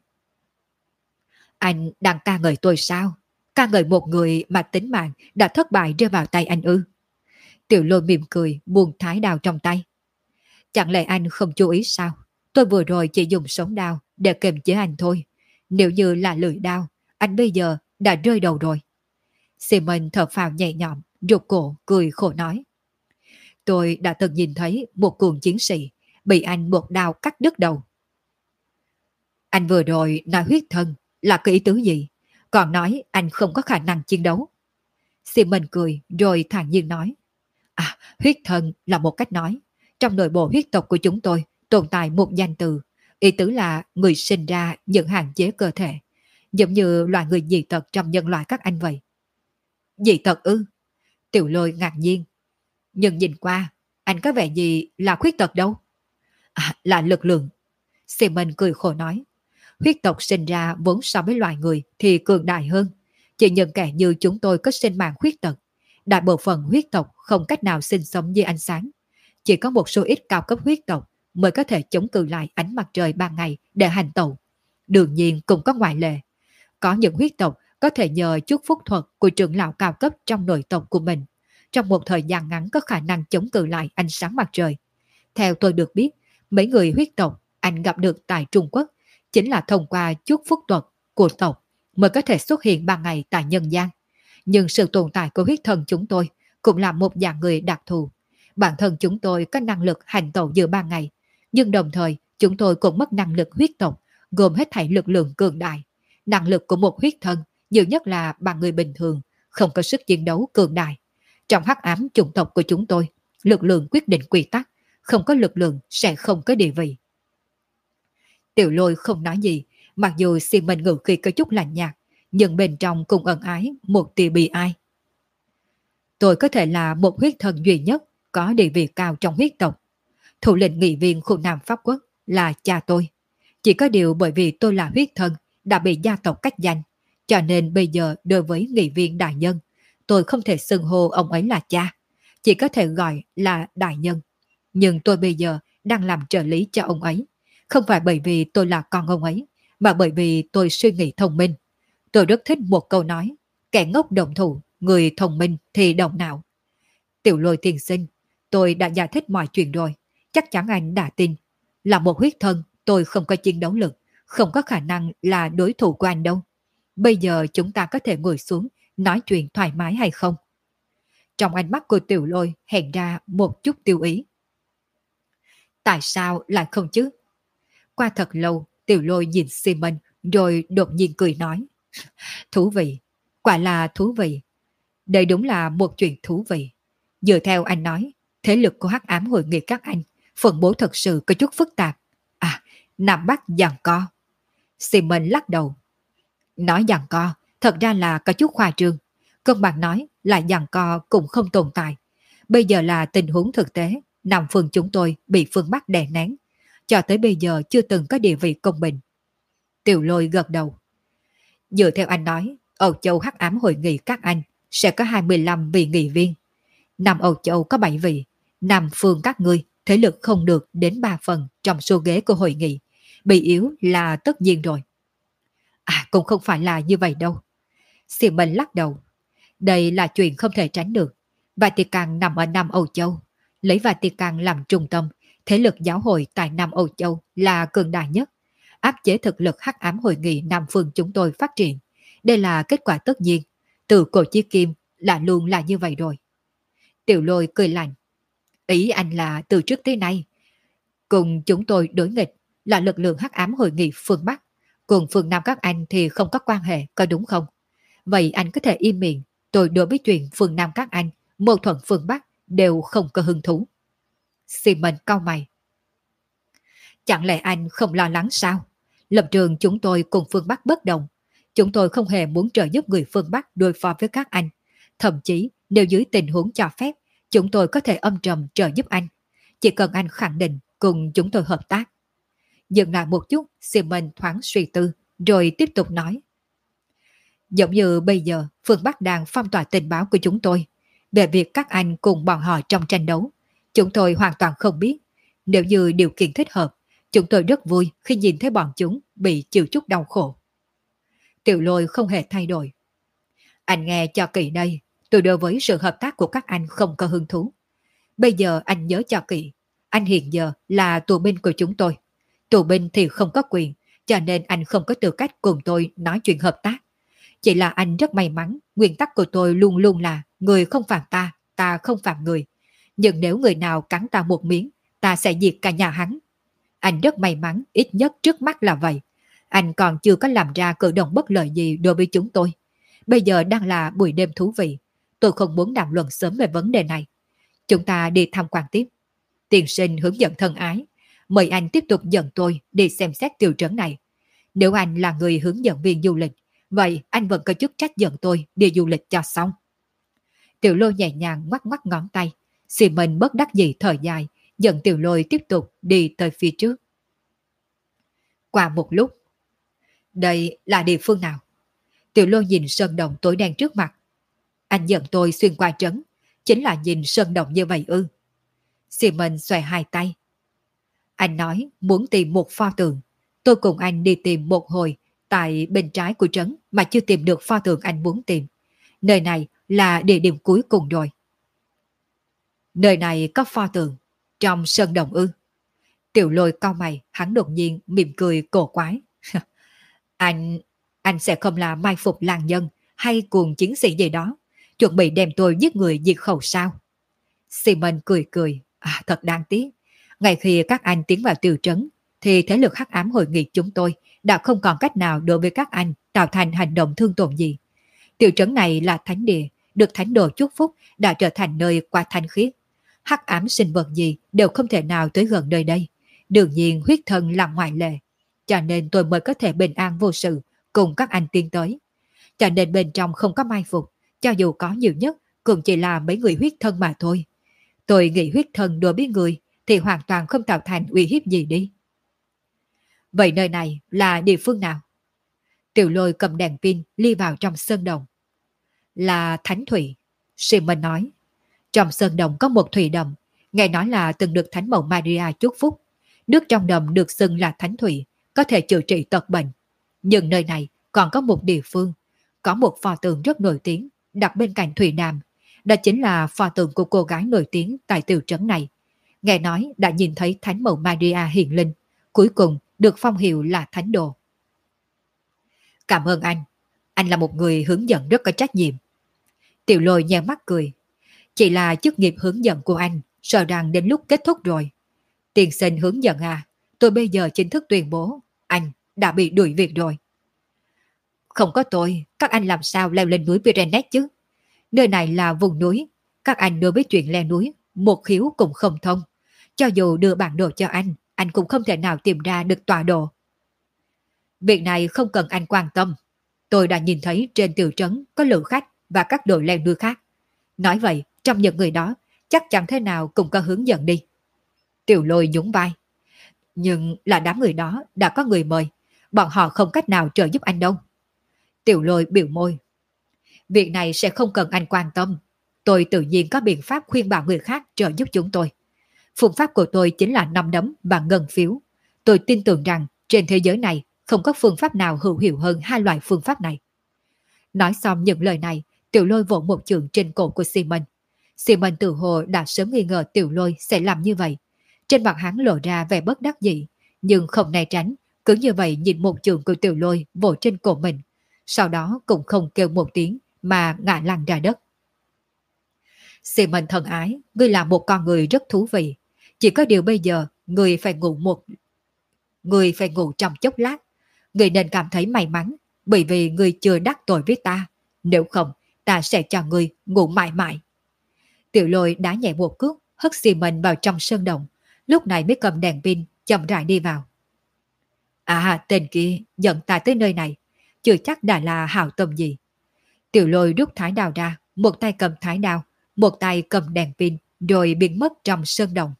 Anh đang ca ngợi tôi sao? Ca ngợi một người mà tính mạng đã thất bại rơi vào tay anh ư? Tiểu Lôi mỉm cười buông thái đao trong tay. Chẳng lẽ anh không chú ý sao? Tôi vừa rồi chỉ dùng sống đao để kiềm chế anh thôi. Nếu như là lưỡi đao, anh bây giờ đã rơi đầu rồi. Simon thở phào nhẹ nhõm, rụt cổ cười khổ nói. Tôi đã từng nhìn thấy một cuồng chiến sĩ bị anh một đao cắt đứt đầu. Anh vừa rồi nói huyết thân là cái ý tứ gì? Còn nói anh không có khả năng chiến đấu. Simon cười rồi thản nhiên nói. À, huyết thân là một cách nói. Trong nội bộ huyết tộc của chúng tôi tồn tại một danh từ. Ý tứ là người sinh ra những hạn chế cơ thể. Giống như loài người dị tật trong nhân loại các anh vậy. Dị tật ư? Tiểu Lôi ngạc nhiên. Nhưng nhìn qua, anh có vẻ gì là khuyết tật đâu? À, là lực lượng. Simon cười khổ nói. Huyết tộc sinh ra vốn so với loài người thì cường đại hơn. Chỉ những kẻ như chúng tôi có sinh mạng khuyết tật. Đại bộ phận huyết tộc không cách nào sinh sống dưới ánh sáng. Chỉ có một số ít cao cấp huyết tộc mới có thể chống cự lại ánh mặt trời ban ngày để hành tẩu. Đương nhiên cũng có ngoại lệ. Có những huyết tộc có thể nhờ chút phúc thuật của trưởng lão cao cấp trong nội tộc của mình, trong một thời gian ngắn có khả năng chống cự lại ánh sáng mặt trời. Theo tôi được biết, mấy người huyết tộc anh gặp được tại Trung Quốc chính là thông qua chút phúc thuật của tộc mới có thể xuất hiện ban ngày tại nhân gian. Nhưng sự tồn tại của huyết thần chúng tôi cũng là một dạng người đặc thù. Bản thân chúng tôi có năng lực hành tẩu giữa ban ngày, nhưng đồng thời chúng tôi cũng mất năng lực huyết tộc, gồm hết thảy lực lượng cường đại. Năng lực của một huyết thân nhiều nhất là bằng người bình thường, không có sức chiến đấu cường đại. Trong hắc ám chủng tộc của chúng tôi, lực lượng quyết định quy tắc, không có lực lượng sẽ không có địa vị. Tiểu Lôi không nói gì, mặc dù Simon ngữ khí có chút lạnh nhạt, nhưng bên trong cũng ẩn ái một tia bi ai. Tôi có thể là một huyết thần duy nhất có địa vị cao trong huyết tộc. Thủ lĩnh nghị viên khu Nam Pháp Quốc là cha tôi. Chỉ có điều bởi vì tôi là huyết thần đã bị gia tộc cách danh, cho nên bây giờ đối với nghị viên đại nhân, tôi không thể xưng hô ông ấy là cha, chỉ có thể gọi là đại nhân. Nhưng tôi bây giờ đang làm trợ lý cho ông ấy. Không phải bởi vì tôi là con ông ấy, mà bởi vì tôi suy nghĩ thông minh. Tôi rất thích một câu nói, kẻ ngốc động thủ, người thông minh thì động não. Tiểu Lôi tiên sinh, tôi đã giải thích mọi chuyện rồi, chắc chắn anh đã tin. Là một huyết thân, tôi không có chiến đấu lực, không có khả năng là đối thủ của anh đâu. Bây giờ chúng ta có thể ngồi xuống, nói chuyện thoải mái hay không? Trong ánh mắt của Tiểu Lôi hiện ra một chút tiêu ý. Tại sao lại không chứ? Qua thật lâu, Tiểu Lôi nhìn Simon rồi đột nhiên cười nói. Thú vị, quả là thú vị. Đây đúng là một chuyện thú vị. Dựa theo anh nói, thế lực của hắc ám hội nghị các anh, phân bố thật sự có chút phức tạp. À, Nam Bắc giằng co. Simon lắc đầu. Nói giằng co, thật ra là có chút khoa trương. Công bằng nói là giằng co cũng không tồn tại. Bây giờ là tình huống thực tế, Nam phương chúng tôi bị phương Bắc đè nén. Cho tới bây giờ chưa từng có địa vị công bình. Tiểu Lôi gật đầu. Dựa theo anh nói, Âu Châu hắc ám hội nghị các anh sẽ có 25 vị nghị viên. Nam Âu Châu có 7 vị, Nam phương các ngươi thế lực không được đến 3 phần trong số ghế của hội nghị. Bị yếu là tất nhiên rồi. À, cũng không phải là như vậy đâu. Simon lắc đầu. Đây là chuyện không thể tránh được. Vatican nằm ở Nam Âu Châu. Lấy Vatican làm trung tâm, thế lực giáo hội tại Nam Âu Châu là cường đại nhất. Áp chế thực lực hắc ám hội nghị Nam phương chúng tôi phát triển. Đây là kết quả tất nhiên. Từ cổ chí kim là luôn là như vậy rồi. Tiểu Lôi cười lạnh. Ý anh là từ trước tới nay, cùng chúng tôi đối nghịch là lực lượng hắc ám hội nghị phương Bắc. Cùng phương Nam các anh thì không có quan hệ, có đúng không? Vậy anh có thể im miệng. Tôi đối với chuyện phương Nam các anh, mâu thuẫn phương Bắc đều không có hứng thú. Simon cau mày. Chẳng lẽ anh không lo lắng sao? Lập trường chúng tôi cùng phương Bắc bất đồng. Chúng tôi không hề muốn trợ giúp người phương Bắc đối phó với các anh. Thậm chí, nếu dưới tình huống cho phép, chúng tôi có thể âm trầm trợ giúp anh. Chỉ cần anh khẳng định cùng chúng tôi hợp tác. Dừng lại một chút, Simon thoáng suy tư, rồi tiếp tục nói. Giống như bây giờ, phương Bắc đang phong tỏa tình báo của chúng tôi về việc các anh cùng bọn họ trong tranh đấu. Chúng tôi hoàn toàn không biết. Nếu như điều kiện thích hợp, chúng tôi rất vui khi nhìn thấy bọn chúng bị chịu chút đau khổ. Tiểu Lôi không hề thay đổi. Anh nghe cho kỹ đây, tôi đối với sự hợp tác của các anh không có hứng thú. Bây giờ anh nhớ cho kỹ, anh hiện giờ là tù binh của chúng tôi. Tù binh thì không có quyền, cho nên anh không có tư cách cùng tôi nói chuyện hợp tác. Chỉ là anh rất may mắn, nguyên tắc của tôi luôn luôn là người không phạm ta, ta không phạm người. Nhưng nếu người nào cắn ta một miếng, ta sẽ diệt cả nhà hắn. Anh rất may mắn, ít nhất trước mắt là vậy. Anh còn chưa có làm ra cử động bất lợi gì đối với chúng tôi. Bây giờ đang là buổi đêm thú vị. Tôi không muốn đàm luận sớm về vấn đề này. Chúng ta đi tham quan tiếp. Tiên sinh hướng dẫn thân ái. Mời anh tiếp tục dẫn tôi đi xem xét tiểu trấn này. Nếu anh là người hướng dẫn viên du lịch, vậy anh vẫn có chức trách dẫn tôi đi du lịch cho xong. Tiểu Lôi nhẹ nhàng ngoắc ngoắc ngón tay. Simon bất đắc dĩ thở dài, dẫn Tiểu Lôi tiếp tục đi tới phía trước. Qua một lúc, đây là địa phương nào? Tiểu Lôi nhìn sơn động tối đen trước mặt. Anh dẫn tôi xuyên qua trấn, chính là nhìn sơn động như vậy ư? Simon xòe hai tay. Anh nói muốn tìm một pho tượng. Tôi cùng anh đi tìm một hồi tại bên trái của trấn mà chưa tìm được pho tượng anh muốn tìm. Nơi này là địa điểm cuối cùng rồi. Nơi này có pho tượng trong sơn động ư? Tiểu Lôi cau mày, hắn đột nhiên mỉm cười cổ quái. Anh sẽ không là mai phục làng nhân hay cuồng chiến sĩ gì đó, chuẩn bị đem tôi giết người diệt khẩu sao? Simon cười cười. À, thật đáng tiếc. Ngay khi các anh tiến vào tiểu trấn, thì thế lực hắc ám hội nghị chúng tôi đã không còn cách nào đối với các anh tạo thành hành động thương tổn gì. Tiểu trấn này là thánh địa, được thánh đồ chúc phúc, đã trở thành nơi qua thanh khiết. Hắc ám sinh vật gì đều không thể nào tới gần nơi đây. Đương nhiên huyết thần là ngoại lệ. Cho nên tôi mới có thể bình an vô sự cùng các anh tiến tới. Cho nên bên trong không có mai phục, cho dù có nhiều nhất cũng chỉ là mấy người huyết thân mà thôi. Tôi nghĩ huyết thần đối với người thì hoàn toàn không tạo thành uy hiếp gì đi. Vậy nơi này là địa phương nào? Tiểu Lôi cầm đèn pin đi vào trong sơn đồng. Là Thánh Thủy, Simon nói. Trong sơn đồng có một thủy đầm, Nghe nói là từng được Thánh mẫu Maria chúc phúc. Nước trong đầm được xưng là thánh thủy, có thể chữa trị tật bệnh. Nhưng nơi này còn có một địa phương, có một pho tượng rất nổi tiếng, đặt bên cạnh thủy nam. Đó chính là pho tượng của cô gái nổi tiếng tại tiểu trấn này. Nghe nói đã nhìn thấy Thánh mẫu Maria hiện linh, cuối cùng được phong hiệu là Thánh đồ. Cảm ơn anh. Anh là một người hướng dẫn rất có trách nhiệm. Tiểu Lôi nheo mắt cười. Chỉ là chức nghiệp hướng dẫn của anh, sợ rằng đến lúc kết thúc rồi. Tiền sinh hướng dẫn à, tôi bây giờ chính thức tuyên bố, anh đã bị đuổi việc rồi. Không có tôi, các anh làm sao leo lên núi Pyrenees chứ? Nơi này là vùng núi, các anh đối với chuyện leo núi, một khiếu cũng không thông. Cho dù đưa bản đồ cho anh cũng không thể nào tìm ra được tọa độ. Việc này không cần anh quan tâm. Tôi đã nhìn thấy trên tiểu trấn có lữ khách và các đội leo núi khác. Nói vậy, trong những người đó, chắc chắn thế nào cũng có hướng dẫn đi. Tiểu Lôi nhún vai. Nhưng là đám người đó đã có người mời, bọn họ không cách nào trợ giúp anh đâu. Tiểu Lôi biểu môi. Việc này sẽ không cần anh quan tâm. Tôi tự nhiên có biện pháp khuyên bảo người khác trợ giúp chúng tôi. Phương pháp của tôi chính là nắm đấm và ngân phiếu. Tôi tin tưởng rằng trên thế giới này không có phương pháp nào hữu hiệu hơn hai loại phương pháp này. Nói xong những lời này, Tiểu Lôi vỗ một chưởng trên cổ của Simon. Simon tự hồ đã sớm nghi ngờ Tiểu Lôi sẽ làm như vậy. Trên mặt hắn lộ ra vẻ bất đắc dĩ, nhưng không né tránh, cứ như vậy nhìn một chưởng của Tiểu Lôi vỗ trên cổ mình. Sau đó cũng không kêu một tiếng mà ngã lăn ra đất. Simon thân ái, ngươi là một con người rất thú vị. Chỉ có điều bây giờ, ngươi phải ngủ trong chốc lát. Ngươi nên cảm thấy may mắn, bởi vì ngươi chưa đắc tội với ta. Nếu không, ta sẽ cho ngươi ngủ mãi mãi. Tiểu Lôi đá nhẹ một cước, hất Simon vào trong sơn động, lúc này mới cầm đèn pin, chậm rãi đi vào. À, tên kia dẫn ta tới nơi này, chưa chắc đã là hảo tâm gì. Tiểu Lôi rút thái đao ra, một tay cầm thái đao, một tay cầm đèn pin, rồi biến mất trong sơn động.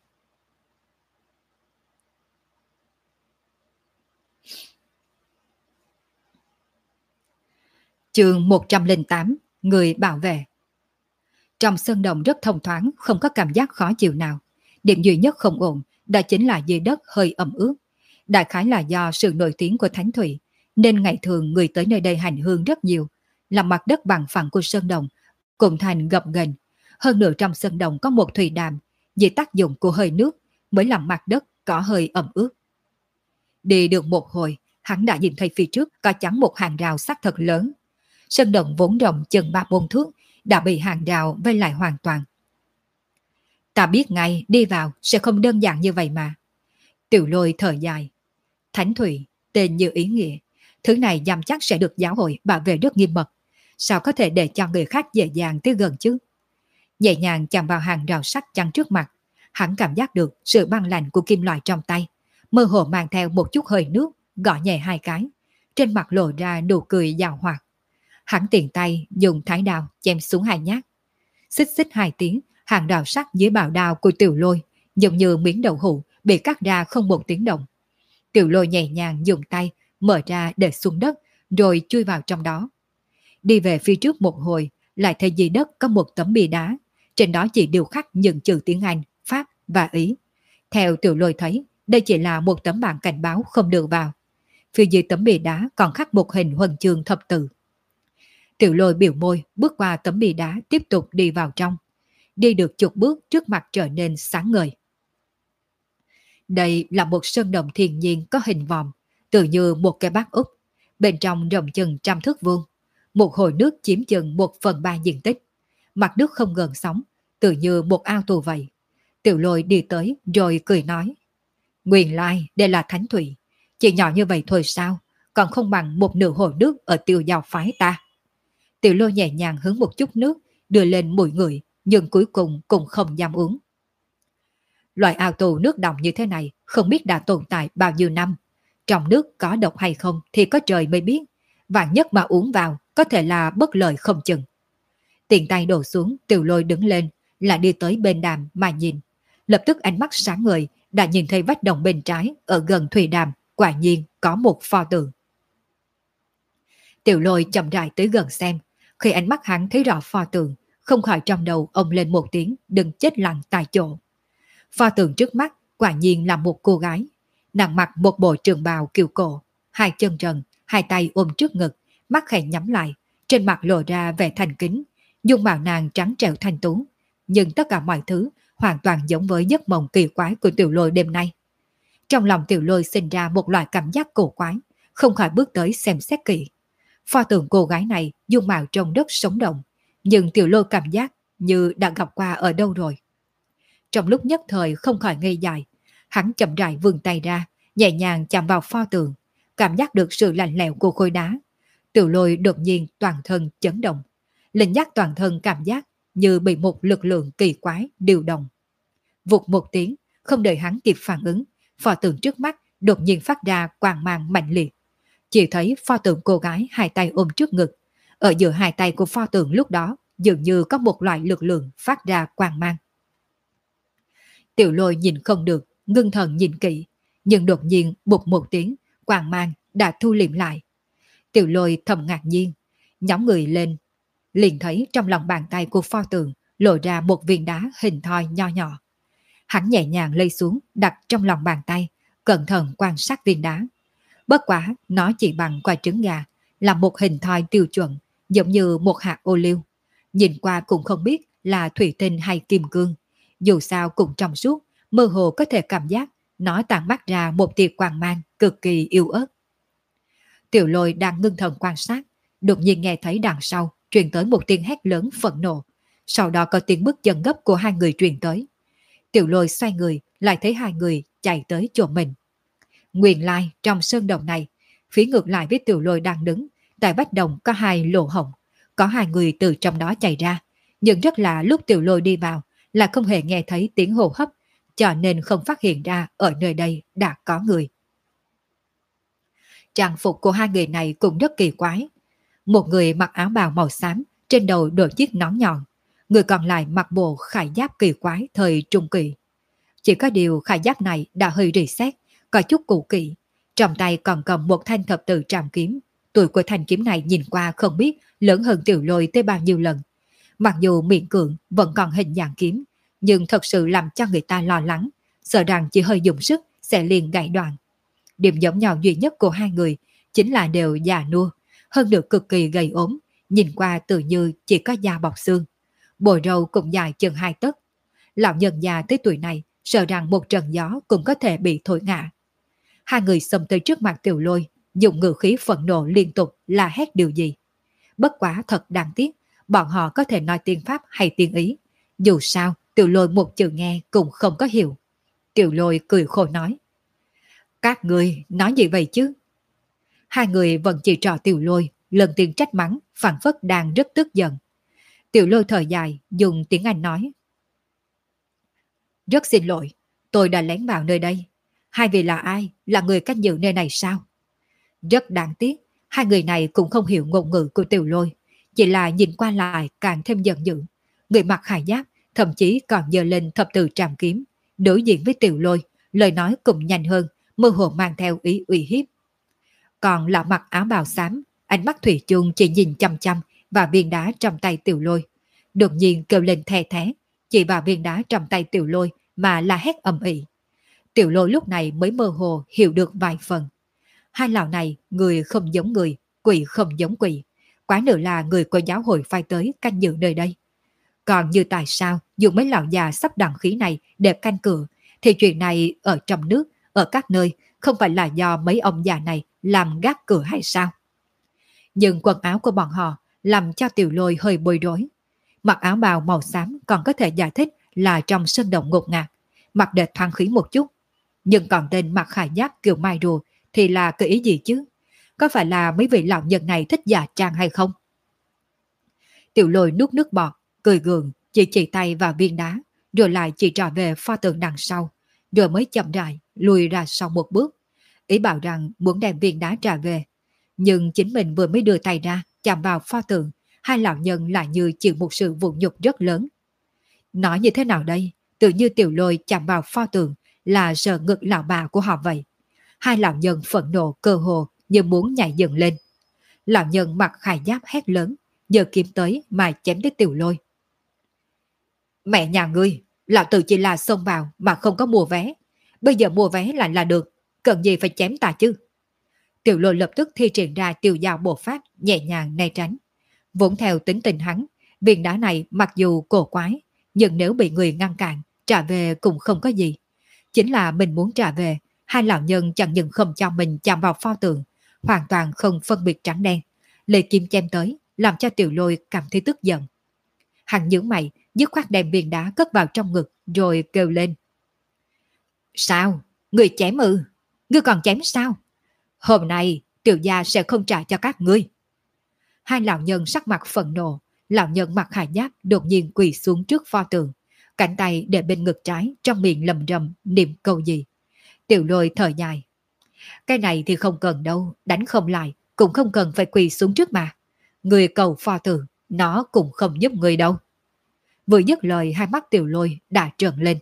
Chương 108, người bảo vệ. Trong sơn động rất thông thoáng, không có cảm giác khó chịu nào. Điểm duy nhất không ổn, đó chính là dưới đất hơi ẩm ướt. Đại khái là do sự nổi tiếng của Thánh Thủy, nên ngày thường người tới nơi đây hành hương rất nhiều, làm mặt đất bằng phẳng của sơn động cũng thành gập ghềnh. Hơn nữa trong sơn động có một thủy đàm, dưới tác dụng của hơi nước mới làm mặt đất có hơi ẩm ướt. Đi được một hồi, hắn đã nhìn thấy phía trước có chắn một hàng rào sắt thật lớn. Sơn động vốn rộng chừng 3-4 thước đã bị hàng rào vây lại hoàn toàn. Ta biết ngay đi vào sẽ không đơn giản như vậy mà. Tiểu Lôi thở dài. Thánh Thủy, tên như ý nghĩa. Thứ này dám chắc sẽ được giáo hội bảo vệ rất nghiêm mật. Sao có thể để cho người khác dễ dàng tới gần chứ? Nhẹ nhàng chạm vào hàng rào sắt chắn trước mặt. Hắn cảm giác được sự băng lạnh của kim loại trong tay. Mơ hồ mang theo một chút hơi nước, gõ nhẹ hai cái. Trên mặt lộ ra nụ cười giảo hoạt. Hắn tiện tay dùng thái đao chém xuống hai nhát. Xích xích hai tiếng, hàng rào sắt dưới bào đao của Tiểu Lôi giống như miếng đậu hũ bị cắt ra không một tiếng động. Tiểu Lôi nhẹ nhàng dùng tay mở ra để xuống đất rồi chui vào trong đó. Đi về phía trước một hồi, lại thấy dưới đất có một tấm bia đá, trên đó chỉ điêu khắc những chữ tiếng Anh, Pháp và Ý. Theo Tiểu Lôi thấy, đây chỉ là một tấm bảng cảnh báo không được vào. Phía dưới tấm bia đá còn khắc một hình huân chương thập tự. Tiểu Lôi biểu môi bước qua tấm bia đá tiếp tục đi vào trong. Đi được chục bước trước mặt trở nên sáng ngời. Đây là một sơn động thiên nhiên có hình vòm, tự như một cái bát úp, bên trong rộng chừng 100 thước vuông. Một hồ nước chiếm chừng 1/3 diện tích. Mặt nước không gần sóng, tự như một ao tù vậy. Tiểu Lôi đi tới rồi cười nói. Nguyên lai đây là Thánh Thủy. Chỉ nhỏ như vậy thôi sao, còn không bằng một nửa hồ nước ở Tiêu Giao phái ta. Tiểu Lôi nhẹ nhàng hứng một chút nước, đưa lên mũi người, nhưng cuối cùng cũng không dám uống. Loại ao tù nước đọng như thế này không biết đã tồn tại bao nhiêu năm. Trong nước có độc hay không thì có trời mới biết. Vạn nhất mà uống vào có thể là bất lợi không chừng. Tiền tay đổ xuống, Tiểu Lôi đứng lên, lại đi tới bên đàm mà nhìn. Lập tức ánh mắt sáng ngời, đã nhìn thấy vách động bên trái ở gần thủy đàm, quả nhiên có một pho tượng. Tiểu Lôi chậm rãi tới gần xem, khi ánh mắt hắn thấy rõ pho tượng, không khỏi trong đầu ông lên một tiếng đừng chết lặng tại chỗ. Pho tượng trước mắt quả nhiên là một cô gái, nàng mặc một bộ trường bào kiều cổ, hai chân trần, hai tay ôm trước ngực, mắt khẽ nhắm lại, trên mặt lộ ra vẻ thành kính, dung mạo nàng trắng trẻo thanh tú, nhưng tất cả mọi thứ hoàn toàn giống với giấc mộng kỳ quái của Tiểu Lôi đêm nay. Trong lòng Tiểu Lôi sinh ra một loại cảm giác cổ quái, không khỏi bước tới xem xét kỹ. Pho tượng cô gái này dung mạo trông rất sống động, nhưng Tiểu Lôi cảm giác như đã gặp qua ở đâu rồi. Trong lúc nhất thời không khỏi ngây dại, hắn chậm rãi vươn tay ra, nhẹ nhàng chạm vào pho tượng, cảm giác được sự lạnh lẽo của khối đá. Tiểu Lôi đột nhiên toàn thân chấn động, linh giác toàn thân cảm giác như bị một lực lượng kỳ quái điều động. Vụt một tiếng, không đợi hắn kịp phản ứng, pho tượng trước mắt đột nhiên phát ra quang mang mạnh liệt. Chỉ thấy pho tượng cô gái hai tay ôm trước ngực, ở giữa hai tay của pho tượng lúc đó dường như có một loại lực lượng phát ra quang mang. Tiểu Lôi nhìn không được, ngưng thần nhìn kỹ, nhưng đột nhiên bụp một tiếng, quang mang đã thu liệm lại. Tiểu Lôi thầm ngạc nhiên, nhóng người lên, liền thấy trong lòng bàn tay của pho tượng lộ ra một viên đá hình thoi nho nhỏ. Hắn nhẹ nhàng lấy xuống, đặt trong lòng bàn tay, cẩn thận quan sát viên đá. Bất quả, nó chỉ bằng quả trứng gà, là một hình thoi tiêu chuẩn, giống như một hạt ô liu. Nhìn qua cũng không biết là thủy tinh hay kim cương. Dù sao cũng trong suốt, mơ hồ có thể cảm giác nó tàn mắt ra một tia quang mang cực kỳ yếu ớt. Tiểu Lôi đang ngưng thần quan sát, đột nhiên nghe thấy đằng sau truyền tới một tiếng hét lớn phẫn nộ, sau đó có tiếng bước chân gấp của hai người truyền tới. Tiểu Lôi xoay người, lại thấy hai người chạy tới chỗ mình. Nguyên lai trong sơn đồng này, phía ngược lại với Tiểu Lôi đang đứng, tại vách đồng có hai lỗ hổng, có hai người từ trong đó chạy ra, nhưng rất là lúc Tiểu Lôi đi vào là không hề nghe thấy tiếng hô hấp, cho nên không phát hiện ra ở nơi đây đã có người. Trang phục của hai người này cũng rất kỳ quái. Một người mặc áo bào màu xám, trên đầu đội chiếc nón nhọn, người còn lại mặc bộ khải giáp kỳ quái thời Trung Kỳ. Chỉ có điều khải giáp này đã hơi rỉ sét, có chút cũ kỹ, trong tay còn cầm một thanh thập tự trảm kiếm. Tuổi của thanh kiếm này nhìn qua không biết lớn hơn Tiểu Lôi tới bao nhiêu lần. Mặc dù miệng cưỡng vẫn còn hình dạng kiếm, nhưng thật sự làm cho người ta lo lắng, sợ rằng chỉ hơi dùng sức sẽ liền gãy đoạn. Điểm giống nhau duy nhất của hai người chính là đều già nua, hơn được cực kỳ gầy ốm, nhìn qua tự như chỉ có da bọc xương. Bồi râu cũng dài chừng 2 tấc. Lão nhân già tới tuổi này sợ rằng một trận gió cũng có thể bị thổi ngã. Hai người xông tới trước mặt Tiểu Lôi, dùng ngữ khí phẫn nộ liên tục la hét điều gì. Bất quá thật đáng tiếc, bọn họ có thể nói tiếng Pháp hay tiếng Ý. Dù sao, Tiểu Lôi một chữ nghe cũng không có hiểu. Tiểu Lôi cười khổ nói: "Các người nói gì vậy chứ?" Hai người vẫn chỉ trò Tiểu Lôi, lần tiếng trách mắng, phảng phất đang rất tức giận. Tiểu Lôi thở dài, dùng tiếng Anh nói: "Rất xin lỗi, tôi đã lén vào nơi đây. Hai vị là ai? Là người canh giữ nơi này sao?" Rất đáng tiếc, hai người này cũng không hiểu ngôn ngữ của Tiểu Lôi, chỉ là nhìn qua lại càng thêm giận dữ. Người mặc khải giáp, thậm chí còn giơ lên thập tự trảm kiếm, đối diện với Tiểu Lôi, lời nói cũng nhanh hơn, mơ hồ mang theo ý uy hiếp. Còn lão mặc áo bào xám, ánh mắt thủy chung chỉ nhìn chăm chăm vào viên đá trong tay Tiểu Lôi. Đột nhiên kêu lên the thé, chỉ vào viên đá trong tay Tiểu Lôi mà la hét ầm ĩ. Tiểu Lôi lúc này mới mơ hồ hiểu được vài phần. Hai lão này, người không giống người, quỷ không giống quỷ. Quá nữa là người của giáo hội phái tới canh giữ nơi đây. Còn như tại sao dùng mấy lão già sắp đằng khí này để canh cửa, thì chuyện này ở trong nước, ở các nơi, không phải là do mấy ông già này làm gác cửa hay sao? Nhưng quần áo của bọn họ làm cho Tiểu Lôi hơi bối rối. Mặc áo bào màu xám còn có thể giải thích là trong sơn động ngột ngạt, mặc để thoáng khí một chút. Nhưng còn tên mặc khải giáp kiểu mai rùa thì là cái ý gì chứ? Có phải là mấy vị lão nhân này thích giả trang hay không? Tiểu Lôi nuốt nước bọt, cười gượng, chỉ tay vào viên đá, rồi lại chỉ trò về pho tượng đằng sau, rồi mới chậm rãi lùi ra sau một bước, ý bảo rằng muốn đem viên đá trả về. Nhưng chính mình vừa mới đưa tay ra chạm vào pho tượng, hai lão nhân lại như chịu một sự vụn nhục rất lớn. Nói như thế nào đây? Tự như Tiểu Lôi chạm vào pho tượng là sờ ngực lão bà của họ vậy. Hai lão nhân phẫn nộ cơ hồ như muốn nhảy dựng lên. Lão nhân mặc khải giáp hét lớn, giơ kiếm tới mà chém tới Tiểu Lôi. Mẹ nhà ngươi, lão tử chỉ là xông vào mà không có mua vé. Bây giờ mua vé là được, cần gì phải chém ta chứ? Tiểu Lôi lập tức thi triển ra tiêu dao bộ pháp, nhẹ nhàng né tránh. Vốn theo tính tình hắn, viên đá này mặc dù cổ quái, nhưng nếu bị người ngăn cản, trả về cũng không có gì. Chính là mình muốn trả về, hai lão nhân chẳng những không cho mình chạm vào pho tượng, hoàn toàn không phân biệt trắng đen. Lê Kim chém tới, làm cho Tiểu Lôi cảm thấy tức giận. Hắn nhướng mày, dứt khoát đem viên đá cất vào trong ngực, rồi kêu lên. Sao? Người chém ư? Ngươi còn chém sao? Hôm nay, tiểu gia sẽ không trả cho các ngươi. Hai lão nhân sắc mặt phẫn nộ, lão nhân mặc hải giáp đột nhiên quỳ xuống trước pho tượng, cánh tay để bên ngực trái, trong miệng lầm rầm niệm câu gì. Tiểu Lôi thở dài. Cái này thì không cần đâu, đánh không lại, cũng không cần phải quỳ xuống trước mà. Người cầu pho tượng, nó cũng không giúp người đâu. Vừa dứt lời, hai mắt Tiểu Lôi đã trợn lên.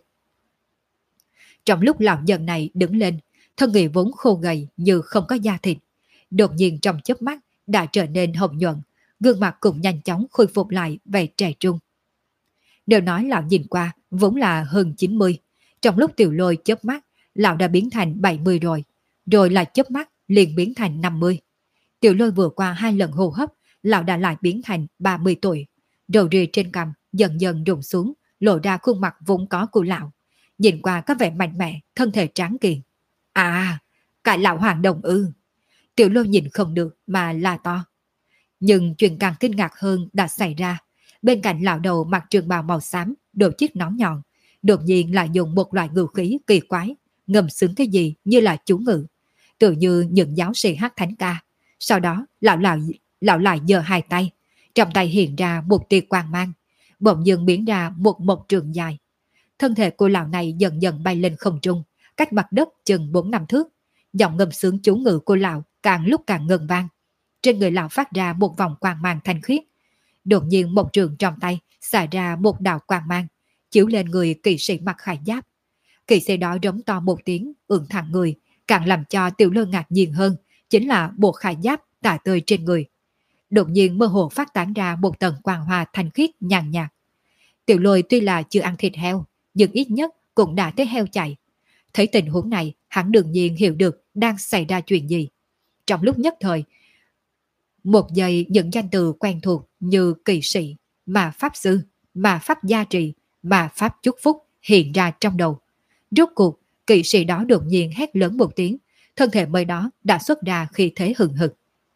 Trong lúc lão nhân này đứng lên, thân người vốn khô gầy như không có da thịt, đột nhiên trong chớp mắt đã trở nên hồng nhuận, gương mặt cũng nhanh chóng khôi phục lại vẻ trẻ trung. Đều nói lão nhìn qua vốn là hơn 90, trong lúc Tiểu Lôi chớp mắt, lão đã biến thành 70 rồi lại chớp mắt liền biến thành 50. Tiểu Lôi vừa qua 2 lần hô hấp, lão đã lại biến thành 30 tuổi. Đầu rìa trên cằm dần dần rụng xuống, lộ ra khuôn mặt vốn có của lão. Nhìn qua có vẻ mạnh mẽ, thân thể tráng kiện. À, cả lão hoàng đồng ư. Tiểu Lôi nhìn không được mà la to. Nhưng chuyện càng kinh ngạc hơn đã xảy ra. Bên cạnh lão đầu mặc trường bào màu xám, đội chiếc nón nhọn, đột nhiên lại dùng một loại ngữ khí kỳ quái, ngầm xứng cái gì như là chú ngữ, tự như những giáo sĩ hát thánh ca. Sau đó lão lại giơ hai tay, trong tay hiện ra một tia quang mang, bỗng dưng biến ra một trường dài. Thân thể của lão này dần dần bay lên không trung, cách mặt đất chừng 4-5 thước. Giọng ngâm sướng chú ngữ của lão càng lúc càng ngân vang. Trên người lão phát ra một vòng quang mang thanh khiết. Đột nhiên một trường trong tay xả ra một đạo quang mang, chiếu lên người kỵ sĩ mặc khải giáp. Kỵ sĩ đó rống to một tiếng, ưỡn thẳng người, càng làm cho Tiểu Lôi ngạc nhiên hơn, chính là bộ khải giáp tả tơi trên người. Đột nhiên mơ hồ phát tán ra một tầng quang hoa thanh khiết nhàn nhạt. Tiểu Lôi tuy là chưa ăn thịt heo, nhưng ít nhất cũng đã thấy heo chạy. Thấy tình huống này, hắn đương nhiên hiểu được đang xảy ra chuyện gì. Trong lúc nhất thời, một giây những danh từ quen thuộc như kỵ sĩ, mà pháp sư, mà pháp gia trì, mà pháp chúc phúc hiện ra trong đầu. Rốt cuộc, kỵ sĩ đó đột nhiên hét lớn một tiếng, thân thể mới đó đã xuất ra khi thế hừng hực.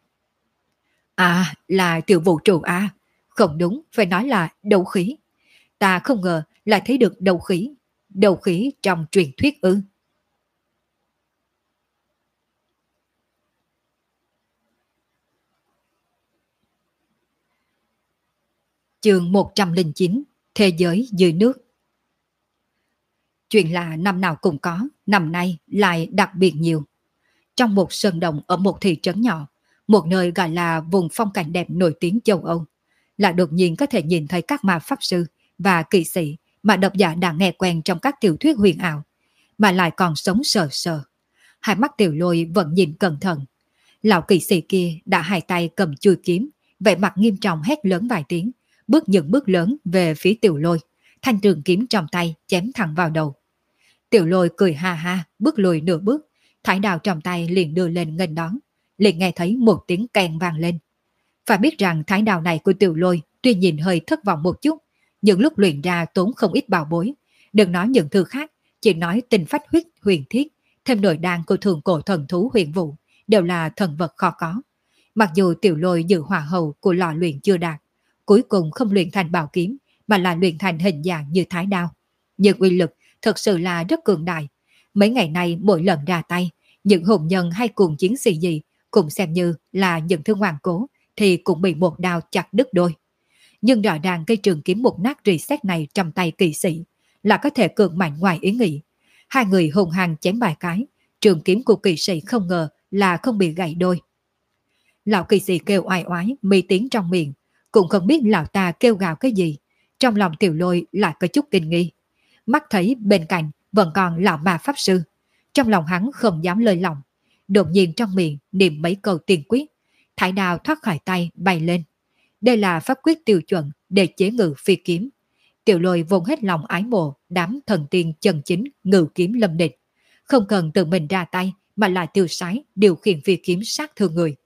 À, là tiểu vũ trụ à? Không đúng, phải nói là đấu khí. Ta không ngờ lại thấy được đấu khí. Đấu khí trong truyền thuyết ư? Chương 109, Thế giới dưới nước. Chuyện là năm nào cũng có, năm nay lại đặc biệt nhiều. Trong một sơn động ở một thị trấn nhỏ, một nơi gọi là vùng phong cảnh đẹp nổi tiếng châu Âu, là đột nhiên có thể nhìn thấy các ma pháp sư và kỵ sĩ mà độc giả đã nghe quen trong các tiểu thuyết huyền ảo, mà lại còn sống sờ sờ. Hai mắt Tiểu Lôi vẫn nhìn cẩn thận. Lão kỵ sĩ kia đã hai tay cầm chuôi kiếm, vẻ mặt nghiêm trọng hét lớn vài tiếng, bước những bước lớn về phía Tiểu Lôi, thanh trường kiếm trong tay chém thẳng vào đầu. Tiểu Lôi cười ha ha, bước lùi nửa bước, thải đào trong tay liền đưa lên nghênh đón, liền nghe thấy một tiếng kèn vang lên. Phải biết rằng thái đào này của Tiểu Lôi tuy nhìn hơi thất vọng một chút, nhưng lúc luyện ra tốn không ít bảo bối. Đừng nói những thứ khác, chỉ nói tinh phách huyết huyền thiết, thêm nội đan của thường cổ thần thú huyền vụ, đều là thần vật khó có. Mặc dù Tiểu Lôi dự hỏa hầu của lò luyện chưa đạt, cuối cùng không luyện thành bảo kiếm, mà là luyện thành hình dạng như thái đao. Nhưng uy lực thật sự là rất cường đại. Mấy ngày nay mỗi lần ra tay, những hùng nhân hay cùng chiến sĩ gì cũng xem như là những thứ ngoan cố, thì cũng bị một đao chặt đứt đôi. Nhưng rõ ràng cây trường kiếm một nát rỉ sét này trong tay kỵ sĩ là có thể cường mạnh ngoài ý nghĩ. Hai người hùng hăng chém vài cái, trường kiếm của kỵ sĩ không ngờ là không bị gãy đôi. Lão kỵ sĩ kêu oai oái, mê tiếng trong miệng, cũng không biết lão ta kêu gào cái gì. Trong lòng Tiểu Lôi lại có chút kinh nghi. Mắt thấy bên cạnh vẫn còn lão ma pháp sư, trong lòng hắn không dám lơi lòng. Đột nhiên trong miệng niệm mấy câu tiên quyết, thải đao thoát khỏi tay bay lên. Đây là pháp quyết tiêu chuẩn để chế ngự phi kiếm. Tiểu Lôi vốn hết lòng ái mộ đám thần tiên chân chính ngự kiếm lâm địch, không cần tự mình ra tay mà lại tiêu sái điều khiển phi kiếm sát thương người.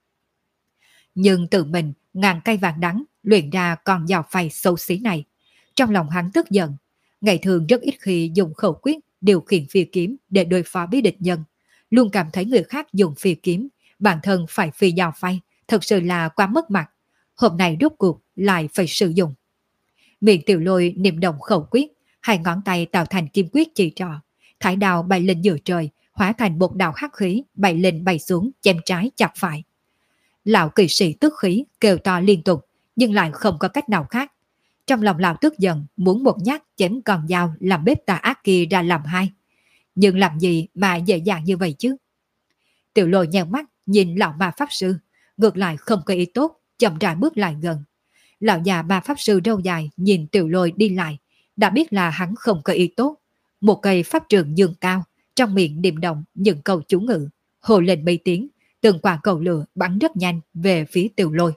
Nhưng tự mình ngàn cây vàng đắng luyện ra con dao phay xấu xí này. Trong lòng hắn tức giận, ngày thường rất ít khi dùng khẩu quyết điều khiển phi kiếm để đối phó với địch nhân. Luôn cảm thấy người khác dùng phi kiếm, bản thân phải phi dao phay, thật sự là quá mất mặt. Hôm nay rốt cuộc lại phải sử dụng. Miệng Tiểu Lôi niệm động khẩu quyết, hai ngón tay tạo thành kim quyết chỉ trỏ. Thải đao bay lên giữa trời, hóa thành một đạo hắc khí bay lên bay xuống, chém trái chặt phải. Lão kỵ sĩ tức khí kêu to liên tục, nhưng lại không có cách nào khác. Trong lòng lão tức giận, muốn một nhát chém con dao làm bếp tà ác kia ra làm hai. Nhưng làm gì mà dễ dàng như vậy chứ? Tiểu Lôi nheo mắt nhìn lão ma pháp sư, ngược lại không có ý tốt, chậm rãi bước lại gần. Lão già ma pháp sư râu dài nhìn Tiểu Lôi đi lại, đã biết là hắn không có ý tốt. Một cây pháp trường dương cao, trong miệng niệm động những câu chú ngữ, hồ lên mấy tiếng, từng quả cầu lửa bắn rất nhanh về phía Tiểu Lôi.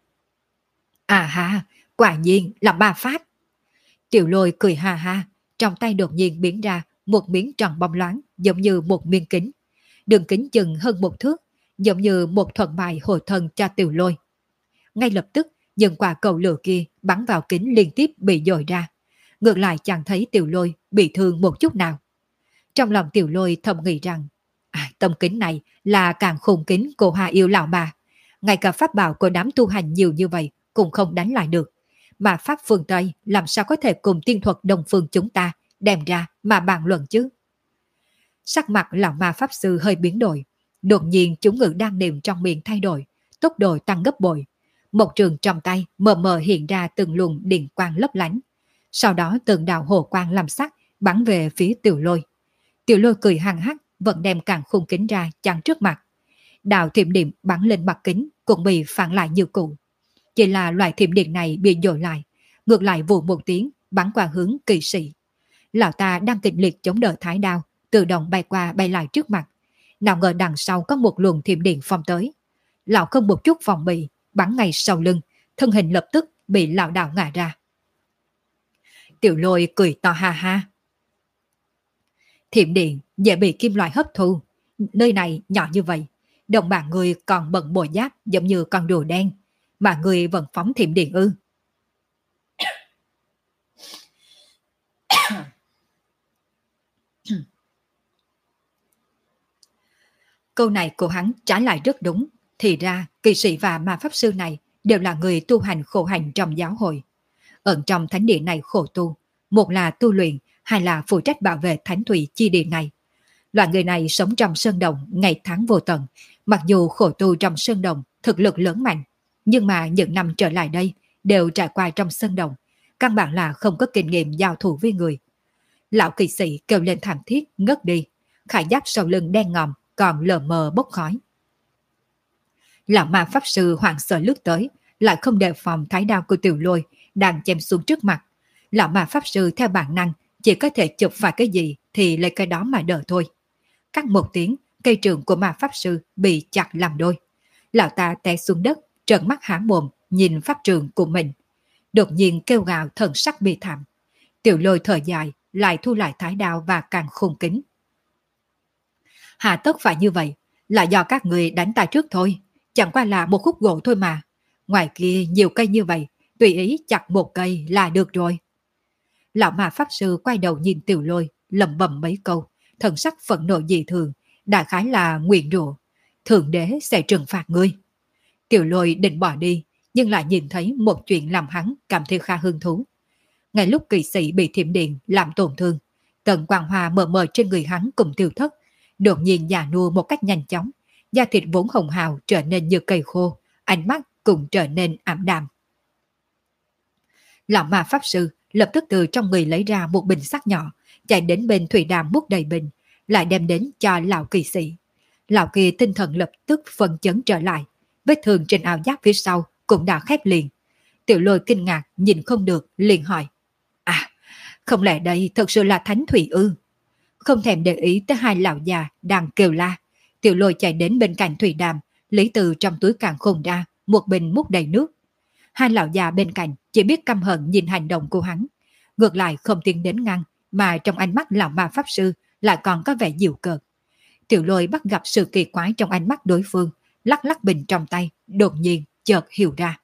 À ha, quả nhiên là ma pháp. Tiểu Lôi cười ha ha, trong tay đột nhiên biến ra một miếng tròn bóng loáng giống như một miếng kính. Đường kính chừng hơn một thước, giống như một thuận bài hộ thân cho Tiểu Lôi. Ngay lập tức, những quả cầu lửa kia bắn vào kính liên tiếp bị dội ra. Ngược lại chẳng thấy Tiểu Lôi bị thương một chút nào. Trong lòng Tiểu Lôi thầm nghĩ rằng, tấm kính này là càng khủng kính của Hà Yêu lão bà. Ngay cả pháp bảo của đám tu hành nhiều như vậy cũng không đánh lại được. Mà pháp phương Tây làm sao có thể cùng tiên thuật đồng phương chúng ta đem ra mà bàn luận chứ? Sắc mặt lão ma pháp sư hơi biến đổi. Đột nhiên chú ngữ đang niệm trong miệng thay đổi, tốc độ tăng gấp bội. Một trường trong tay mờ mờ hiện ra từng luồng điện quang lấp lánh. Sau đó từng đạo hồ quang làm sắc bắn về phía Tiểu Lôi. Tiểu Lôi cười hăng hắc, vẫn đem càng khung kính ra chắn trước mặt. Đạo thiểm điện bắn lên mặt kính cũng bị phản lại như cũ. Chỉ là loại thiểm điện này bị dội lại, ngược lại vù một tiếng bắn qua hướng kỵ sĩ. Lão ta đang kịch liệt chống đỡ thái đao, tự động bay qua bay lại trước mặt. Nào ngờ đằng sau có một luồng thiểm điện phong tới. Lão không một chút phòng bị, bắn ngay sau lưng, thân hình lập tức bị lão đảo ngã ra. Tiểu Lôi cười to ha ha. Thiểm điện dễ bị kim loại hấp thu, nơi này nhỏ như vậy, đồng bạn người còn bận bộ giáp giống như con rùa đen, mà người vẫn phóng thiểm điện ư? Câu này của hắn trả lại rất đúng. Thì ra kỳ sĩ và ma pháp sư này đều là người tu hành khổ hành trong giáo hội. Ở trong thánh địa này khổ tu, một là tu luyện, hai là phụ trách bảo vệ thánh thủy chi địa này. Loại người này sống trong sơn đồng ngày tháng vô tận. Mặc dù khổ tu trong sơn đồng thực lực lớn mạnh, nhưng mà những năm trở lại đây đều trải qua trong sơn đồng, căn bản là không có kinh nghiệm giao thủ với người. Lão kỳ sĩ kêu lên thảm thiết ngất đi, khải giáp sau lưng đen ngòm còn lờ mờ bốc khói. Lão ma pháp sư hoảng sợ lướt tới, lại không đề phòng thái đao của Tiểu Lôi đang chém xuống trước mặt. Lão ma pháp sư theo bản năng chỉ có thể chụp phải cái gì thì lấy cái đó mà đỡ thôi. Cắt một tiếng, cây trường của ma pháp sư bị chặt làm đôi. Lão ta té xuống đất, trợn mắt há mồm nhìn pháp trường của mình. Đột nhiên kêu gào thần sắc bi thảm. Tiểu Lôi thở dài, lại thu lại thái đao và càng khôn kính. Hà tất phải như vậy, là do các người đánh ta trước thôi, chẳng qua là một khúc gỗ thôi mà. Ngoài kia nhiều cây như vậy, tùy ý chặt một cây là được rồi. Lão ma pháp sư quay đầu nhìn Tiểu Lôi, lẩm bẩm mấy câu, thần sắc phẫn nộ dị thường, đại khái là nguyện rủa, thượng đế sẽ trừng phạt ngươi. Tiểu Lôi định bỏ đi, nhưng lại nhìn thấy một chuyện làm hắn cảm thấy khá hứng thú. Ngay lúc kỳ sĩ bị thiểm điện làm tổn thương, tầng quang hoa mờ mờ trên người hắn cùng tiêu thất, đột nhiên già nua một cách nhanh chóng, da thịt vốn hồng hào trở nên như cây khô, ánh mắt cũng trở nên ảm đạm. Lão ma pháp sư lập tức từ trong người lấy ra một bình sắt nhỏ, chạy đến bên thủy đàm múc đầy bình, lại đem đến cho lão kỳ sĩ. Lão kia tinh thần lập tức phân chấn trở lại, vết thương trên áo giáp phía sau cũng đã khép liền. Tiểu Lôi kinh ngạc nhìn không được, liền hỏi: không lẽ đây thật sự là thánh thủy ư? Không thèm để ý tới hai lão già đang kêu la, Tiểu Lôi chạy đến bên cạnh thủy đàm, lấy từ trong túi càn khôn ra một bình múc đầy nước. Hai lão già bên cạnh chỉ biết căm hận nhìn hành động của hắn, ngược lại không tiến đến ngăn, mà trong ánh mắt lão ma pháp sư lại còn có vẻ dịu cợt. Tiểu Lôi bắt gặp sự kỳ quái trong ánh mắt đối phương, lắc lắc bình trong tay, đột nhiên chợt hiểu ra.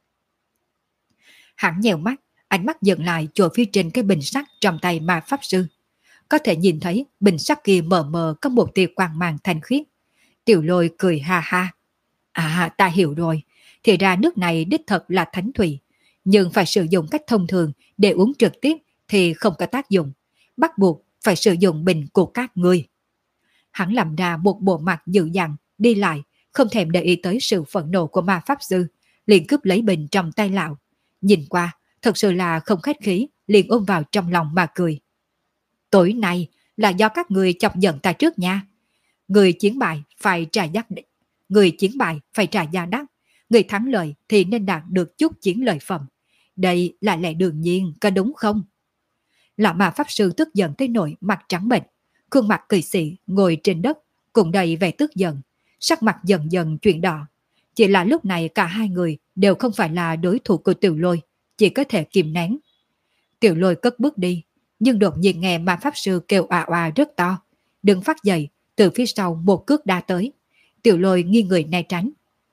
Hắn nhèo mắt, ánh mắt dừng lại chỗ phía trên cái bình sắt trong tay ma pháp sư. Có thể nhìn thấy bình sắt kia mờ mờ có một tia quang mang thanh khiết. Tiểu Lôi cười ha ha. À, ta hiểu rồi, thì ra nước này đích thật là thánh thủy, nhưng phải sử dụng cách thông thường để uống trực tiếp thì không có tác dụng, bắt buộc phải sử dụng bình của các ngươi. Hắn làm ra một bộ mặt dữ dằn, đi lại, không thèm để ý tới sự phẫn nộ của ma pháp sư, liền cướp lấy bình trong tay lão. Nhìn qua, thật sự là không khách khí, liền ôm vào trong lòng mà cười. Tối nay là do các người chọc giận ta trước nha. Người chiến bại phải trả giá người chiến bại phải trả giá đắt, người thắng lợi thì nên đạt được chút chiến lợi phẩm. Đây là lẽ đương nhiên, có đúng không? Lão ma pháp sư tức giận tới nỗi mặt trắng bệch, khuôn mặt kỳ sĩ ngồi trên đất, cũng đầy vẻ tức giận, sắc mặt dần dần chuyển đỏ. Chỉ là lúc này cả hai người đều không phải là đối thủ của Tiểu Lôi, chỉ có thể kìm nén. Tiểu Lôi cất bước đi, nhưng đột nhiên nghe ma pháp sư kêu òa òa rất to, đứng phát dậy, từ phía sau một cước đá tới. Tiểu Lôi nghiêng người né tránh.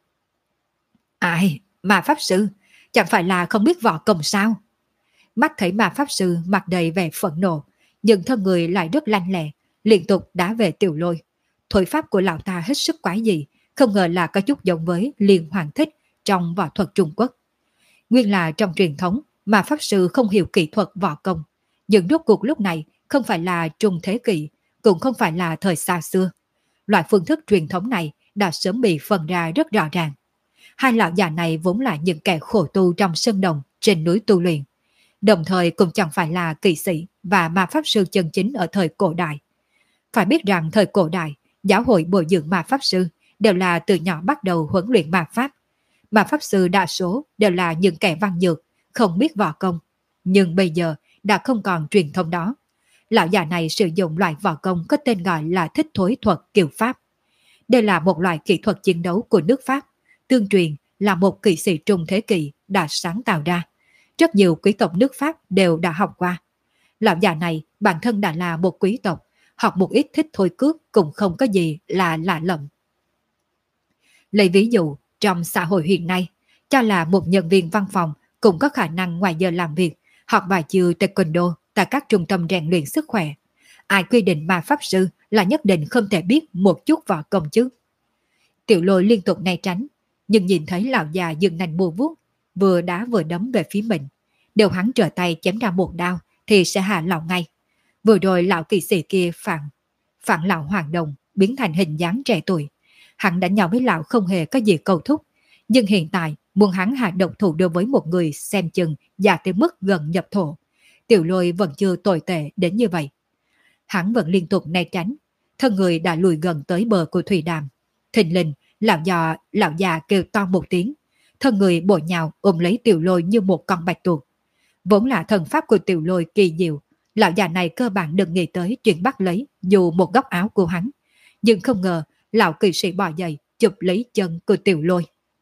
Ai, ma pháp sư, chẳng phải là không biết võ công sao? Mắt thấy ma pháp sư mặt đầy vẻ phẫn nộ, nhưng thân người lại rất lanh lẹ, liên tục đá về Tiểu Lôi. Thổi pháp của lão ta hết sức quái dị, không ngờ là có chút giống với Liên Hoàng Thích trong võ thuật Trung Quốc. Nguyên là trong truyền thống, ma pháp sư không hiểu kỹ thuật võ công, nhưng rốt cuộc lúc này không phải là trung thế kỷ, cũng không phải là thời xa xưa. Loại phương thức truyền thống này đã sớm bị phân ra rất rõ ràng. Hai lão già này vốn là những kẻ khổ tu trong sơn đồng trên núi tu luyện, đồng thời cũng chẳng phải là kỵ sĩ và ma pháp sư chân chính ở thời cổ đại. Phải biết rằng thời cổ đại, giáo hội bồi dưỡng ma pháp sư đều là từ nhỏ bắt đầu huấn luyện ma pháp. Ma pháp sư đa số đều là những kẻ văn nhược, không biết võ công. Nhưng bây giờ đã không còn truyền thống đó. Lão già này sử dụng loại võ công có tên gọi là thích thối thuật kiều Pháp. Đây là một loại kỹ thuật chiến đấu của nước Pháp, tương truyền là một kỵ sĩ trung thế kỷ đã sáng tạo ra. Rất nhiều quý tộc nước Pháp đều đã học qua. Lão già này bản thân đã là một quý tộc, học một ít thích thôi cước cũng không có gì là lạ lẫm. Lấy ví dụ, trong xã hội hiện nay, cho là một nhân viên văn phòng cũng có khả năng ngoài giờ làm việc, học vài chiều taekwondo tại các trung tâm rèn luyện sức khỏe. Ai quy định ma pháp sư là nhất định không thể biết một chút võ công chứ? Tiểu Lôi liên tục né tránh, nhưng nhìn thấy lão già dừng nành bùa vuốt, vừa đá vừa đấm về phía mình. Đều hắn trở tay chém ra một đao thì sẽ hạ lão ngay. Vừa rồi lão kỵ sĩ kia phản lão hoàng đồng biến thành hình dáng trẻ tuổi. Hắn đánh nhau với lão không hề có gì cầu thúc, nhưng hiện tại muốn hắn hạ độc thủ đối với một người xem chừng già tới mức gần nhập thổ. Tiểu Lôi vẫn chưa tồi tệ đến như vậy. Hắn vẫn liên tục né tránh, thân người đã lùi gần tới bờ của thủy đàm. Thình lình, lão già kêu to một tiếng, thân người bổ nhào ôm lấy Tiểu Lôi như một con bạch tuộc. Vốn là thần pháp của Tiểu Lôi kỳ diệu, lão già này cơ bản đừng nghĩ tới chuyện bắt lấy dù một góc áo của hắn, nhưng không ngờ lão kỵ sĩ bò dậy chụp lấy chân của Tiểu Lôi.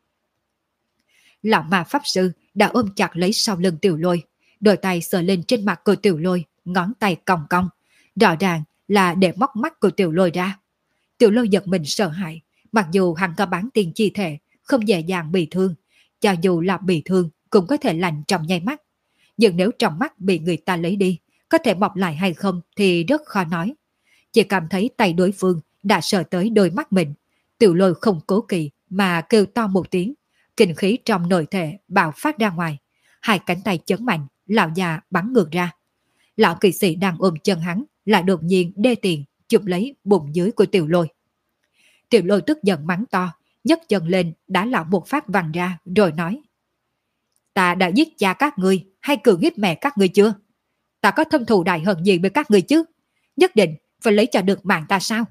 Lão ma pháp sư đã ôm chặt lấy sau lưng Tiểu Lôi, đôi tay sờ lên trên mặt của Tiểu Lôi, ngón tay cong cong, rõ ràng là để móc mắt của Tiểu Lôi ra. Tiểu Lôi giật mình sợ hãi, mặc dù hắn có bán tiền chi thể, không dễ dàng bị thương, cho dù là bị thương cũng có thể lành trong nháy mắt. Nhưng nếu trong mắt bị người ta lấy đi, có thể mọc lại hay không thì rất khó nói. Chỉ cảm thấy tay đối phương đã sờ tới đôi mắt mình. Tiểu Lôi không cố kỵ mà kêu to một tiếng, kinh khí trong nội thể bạo phát ra ngoài. Hai cánh tay chấn mạnh, lão già bắn ngược ra. Lão kỵ sĩ đang ôm chân hắn lại đột nhiên đê tiện chụp lấy bụng dưới của Tiểu Lôi. Tiểu Lôi tức giận mắng to, nhấc chân lên đá lão một phát văng ra rồi nói: Ta đã giết cha các ngươi hay cưỡng hiếp mẹ các ngươi chưa? Ta có thâm thù đại hận gì với các ngươi chứ? Nhất định phải lấy cho được mạng ta sao?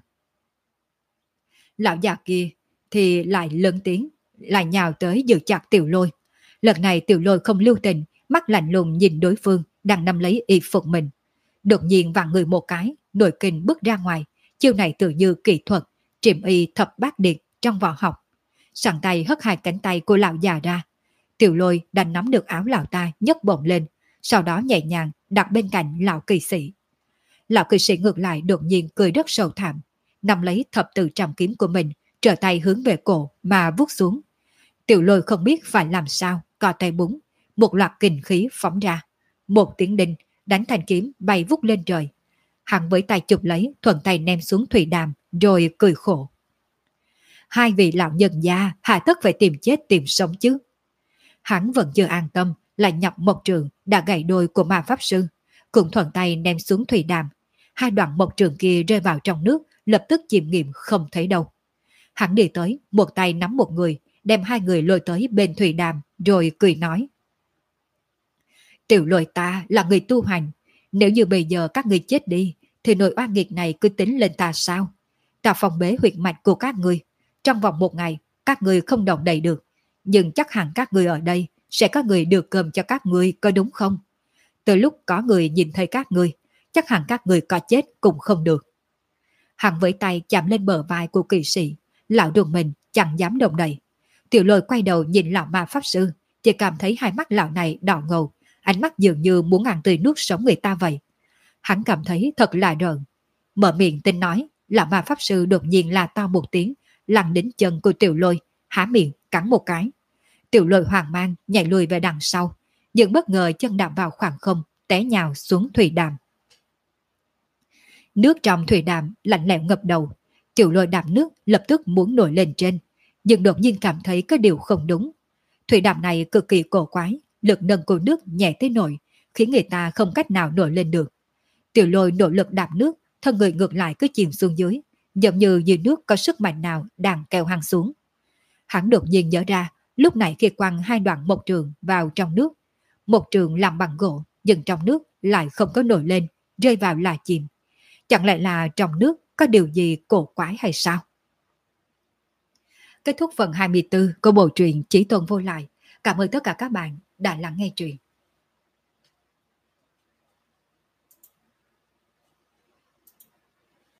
Lão già kia thì lại lớn tiếng, lại nhào tới giữ chặt Tiểu Lôi. Lần này Tiểu Lôi không lưu tình, mắt lạnh lùng nhìn đối phương đang nắm lấy y phục mình. Đột nhiên vặn người một cái, nội kinh bước ra ngoài. Chiêu này tự như kỹ thuật triểm y thập bát điệt trong võ học. Sẵn tay hất hai cánh tay của lão già ra. Tiểu Lôi đã nắm được áo lão ta nhấc bổng lên, sau đó nhẹ nhàng đặt bên cạnh lão kỳ sĩ. Lão kỳ sĩ ngược lại đột nhiên cười rất sâu thẳm, nắm lấy thập tự trảm kiếm của mình, trở tay hướng về cổ mà vuốt xuống. Tiểu Lôi không biết phải làm sao, co tay búng, một loạt kình khí phóng ra. Một tiếng đinh, đánh thanh kiếm bay vút lên trời. Hắn với tay chụp lấy, thuận tay ném xuống thủy đàm, rồi cười khổ. Hai vị lão nhân gia hạ tất phải tìm chết tìm sống chứ. Hắn vẫn chưa an tâm, lại nhọc một trường đã gãy đôi của ma pháp sư, cũng thuận tay ném xuống thủy đàm. Hai đoạn một trường kia rơi vào trong nước, lập tức chìm nghiệm không thấy đâu. Hắn đi tới, một tay nắm một người, đem hai người lôi tới bên thủy đàm, rồi cười nói. Tiểu Lôi ta là người tu hành, nếu như bây giờ các người chết đi, thì nỗi oan nghiệt này cứ tính lên ta sao? Ta phong bế huyệt mạch của các người, trong vòng một ngày, các người không động đậy được, nhưng chắc hẳn các người ở đây sẽ có người đưa cơm cho các người, có đúng không? Từ lúc có người nhìn thấy các người, chắc hẳn các người có chết cũng không được. Hắn với tay chạm lên bờ vai của kỳ sĩ, lão đường mình chẳng dám động đậy. Tiểu Lôi quay đầu nhìn lão ma pháp sư, chỉ cảm thấy hai mắt lão này đỏ ngầu, ánh mắt dường như muốn ăn tươi nuốt sống người ta vậy. Hắn cảm thấy thật là rợn. Mở miệng tin nói, lão ma pháp sư đột nhiên la to một tiếng, lăn đến chân của Tiểu Lôi, há miệng cắn một cái. Tiểu Lôi hoang mang nhảy lùi về đằng sau, nhưng bất ngờ chân đạp vào khoảng không, té nhào xuống thủy đàm. Nước trong thủy đàm lạnh lẽo ngập đầu. Tiểu Lôi đạp nước lập tức muốn nổi lên trên, nhưng đột nhiên cảm thấy có điều không đúng. Thủy đàm này cực kỳ cổ quái, lực nâng của nước nhẹ tới nổi, khiến người ta không cách nào nổi lên được. Tiểu Lôi nỗ lực đạp nước, thân người ngược lại cứ chìm xuống dưới, giống như dưới nước có sức mạnh nào đang kéo hắn xuống. Hắn đột nhiên nhớ ra, lúc này khi quăng hai đoạn một trường vào trong nước, một trường làm bằng gỗ, nhưng trong nước lại không có nổi lên, rơi vào là chìm. Chẳng lẽ là trong nước có điều gì cổ quái hay sao? Kết thúc phần 24 của bộ truyện Chí Tôn Vô Lại. Cảm ơn tất cả các bạn đã lắng nghe truyện.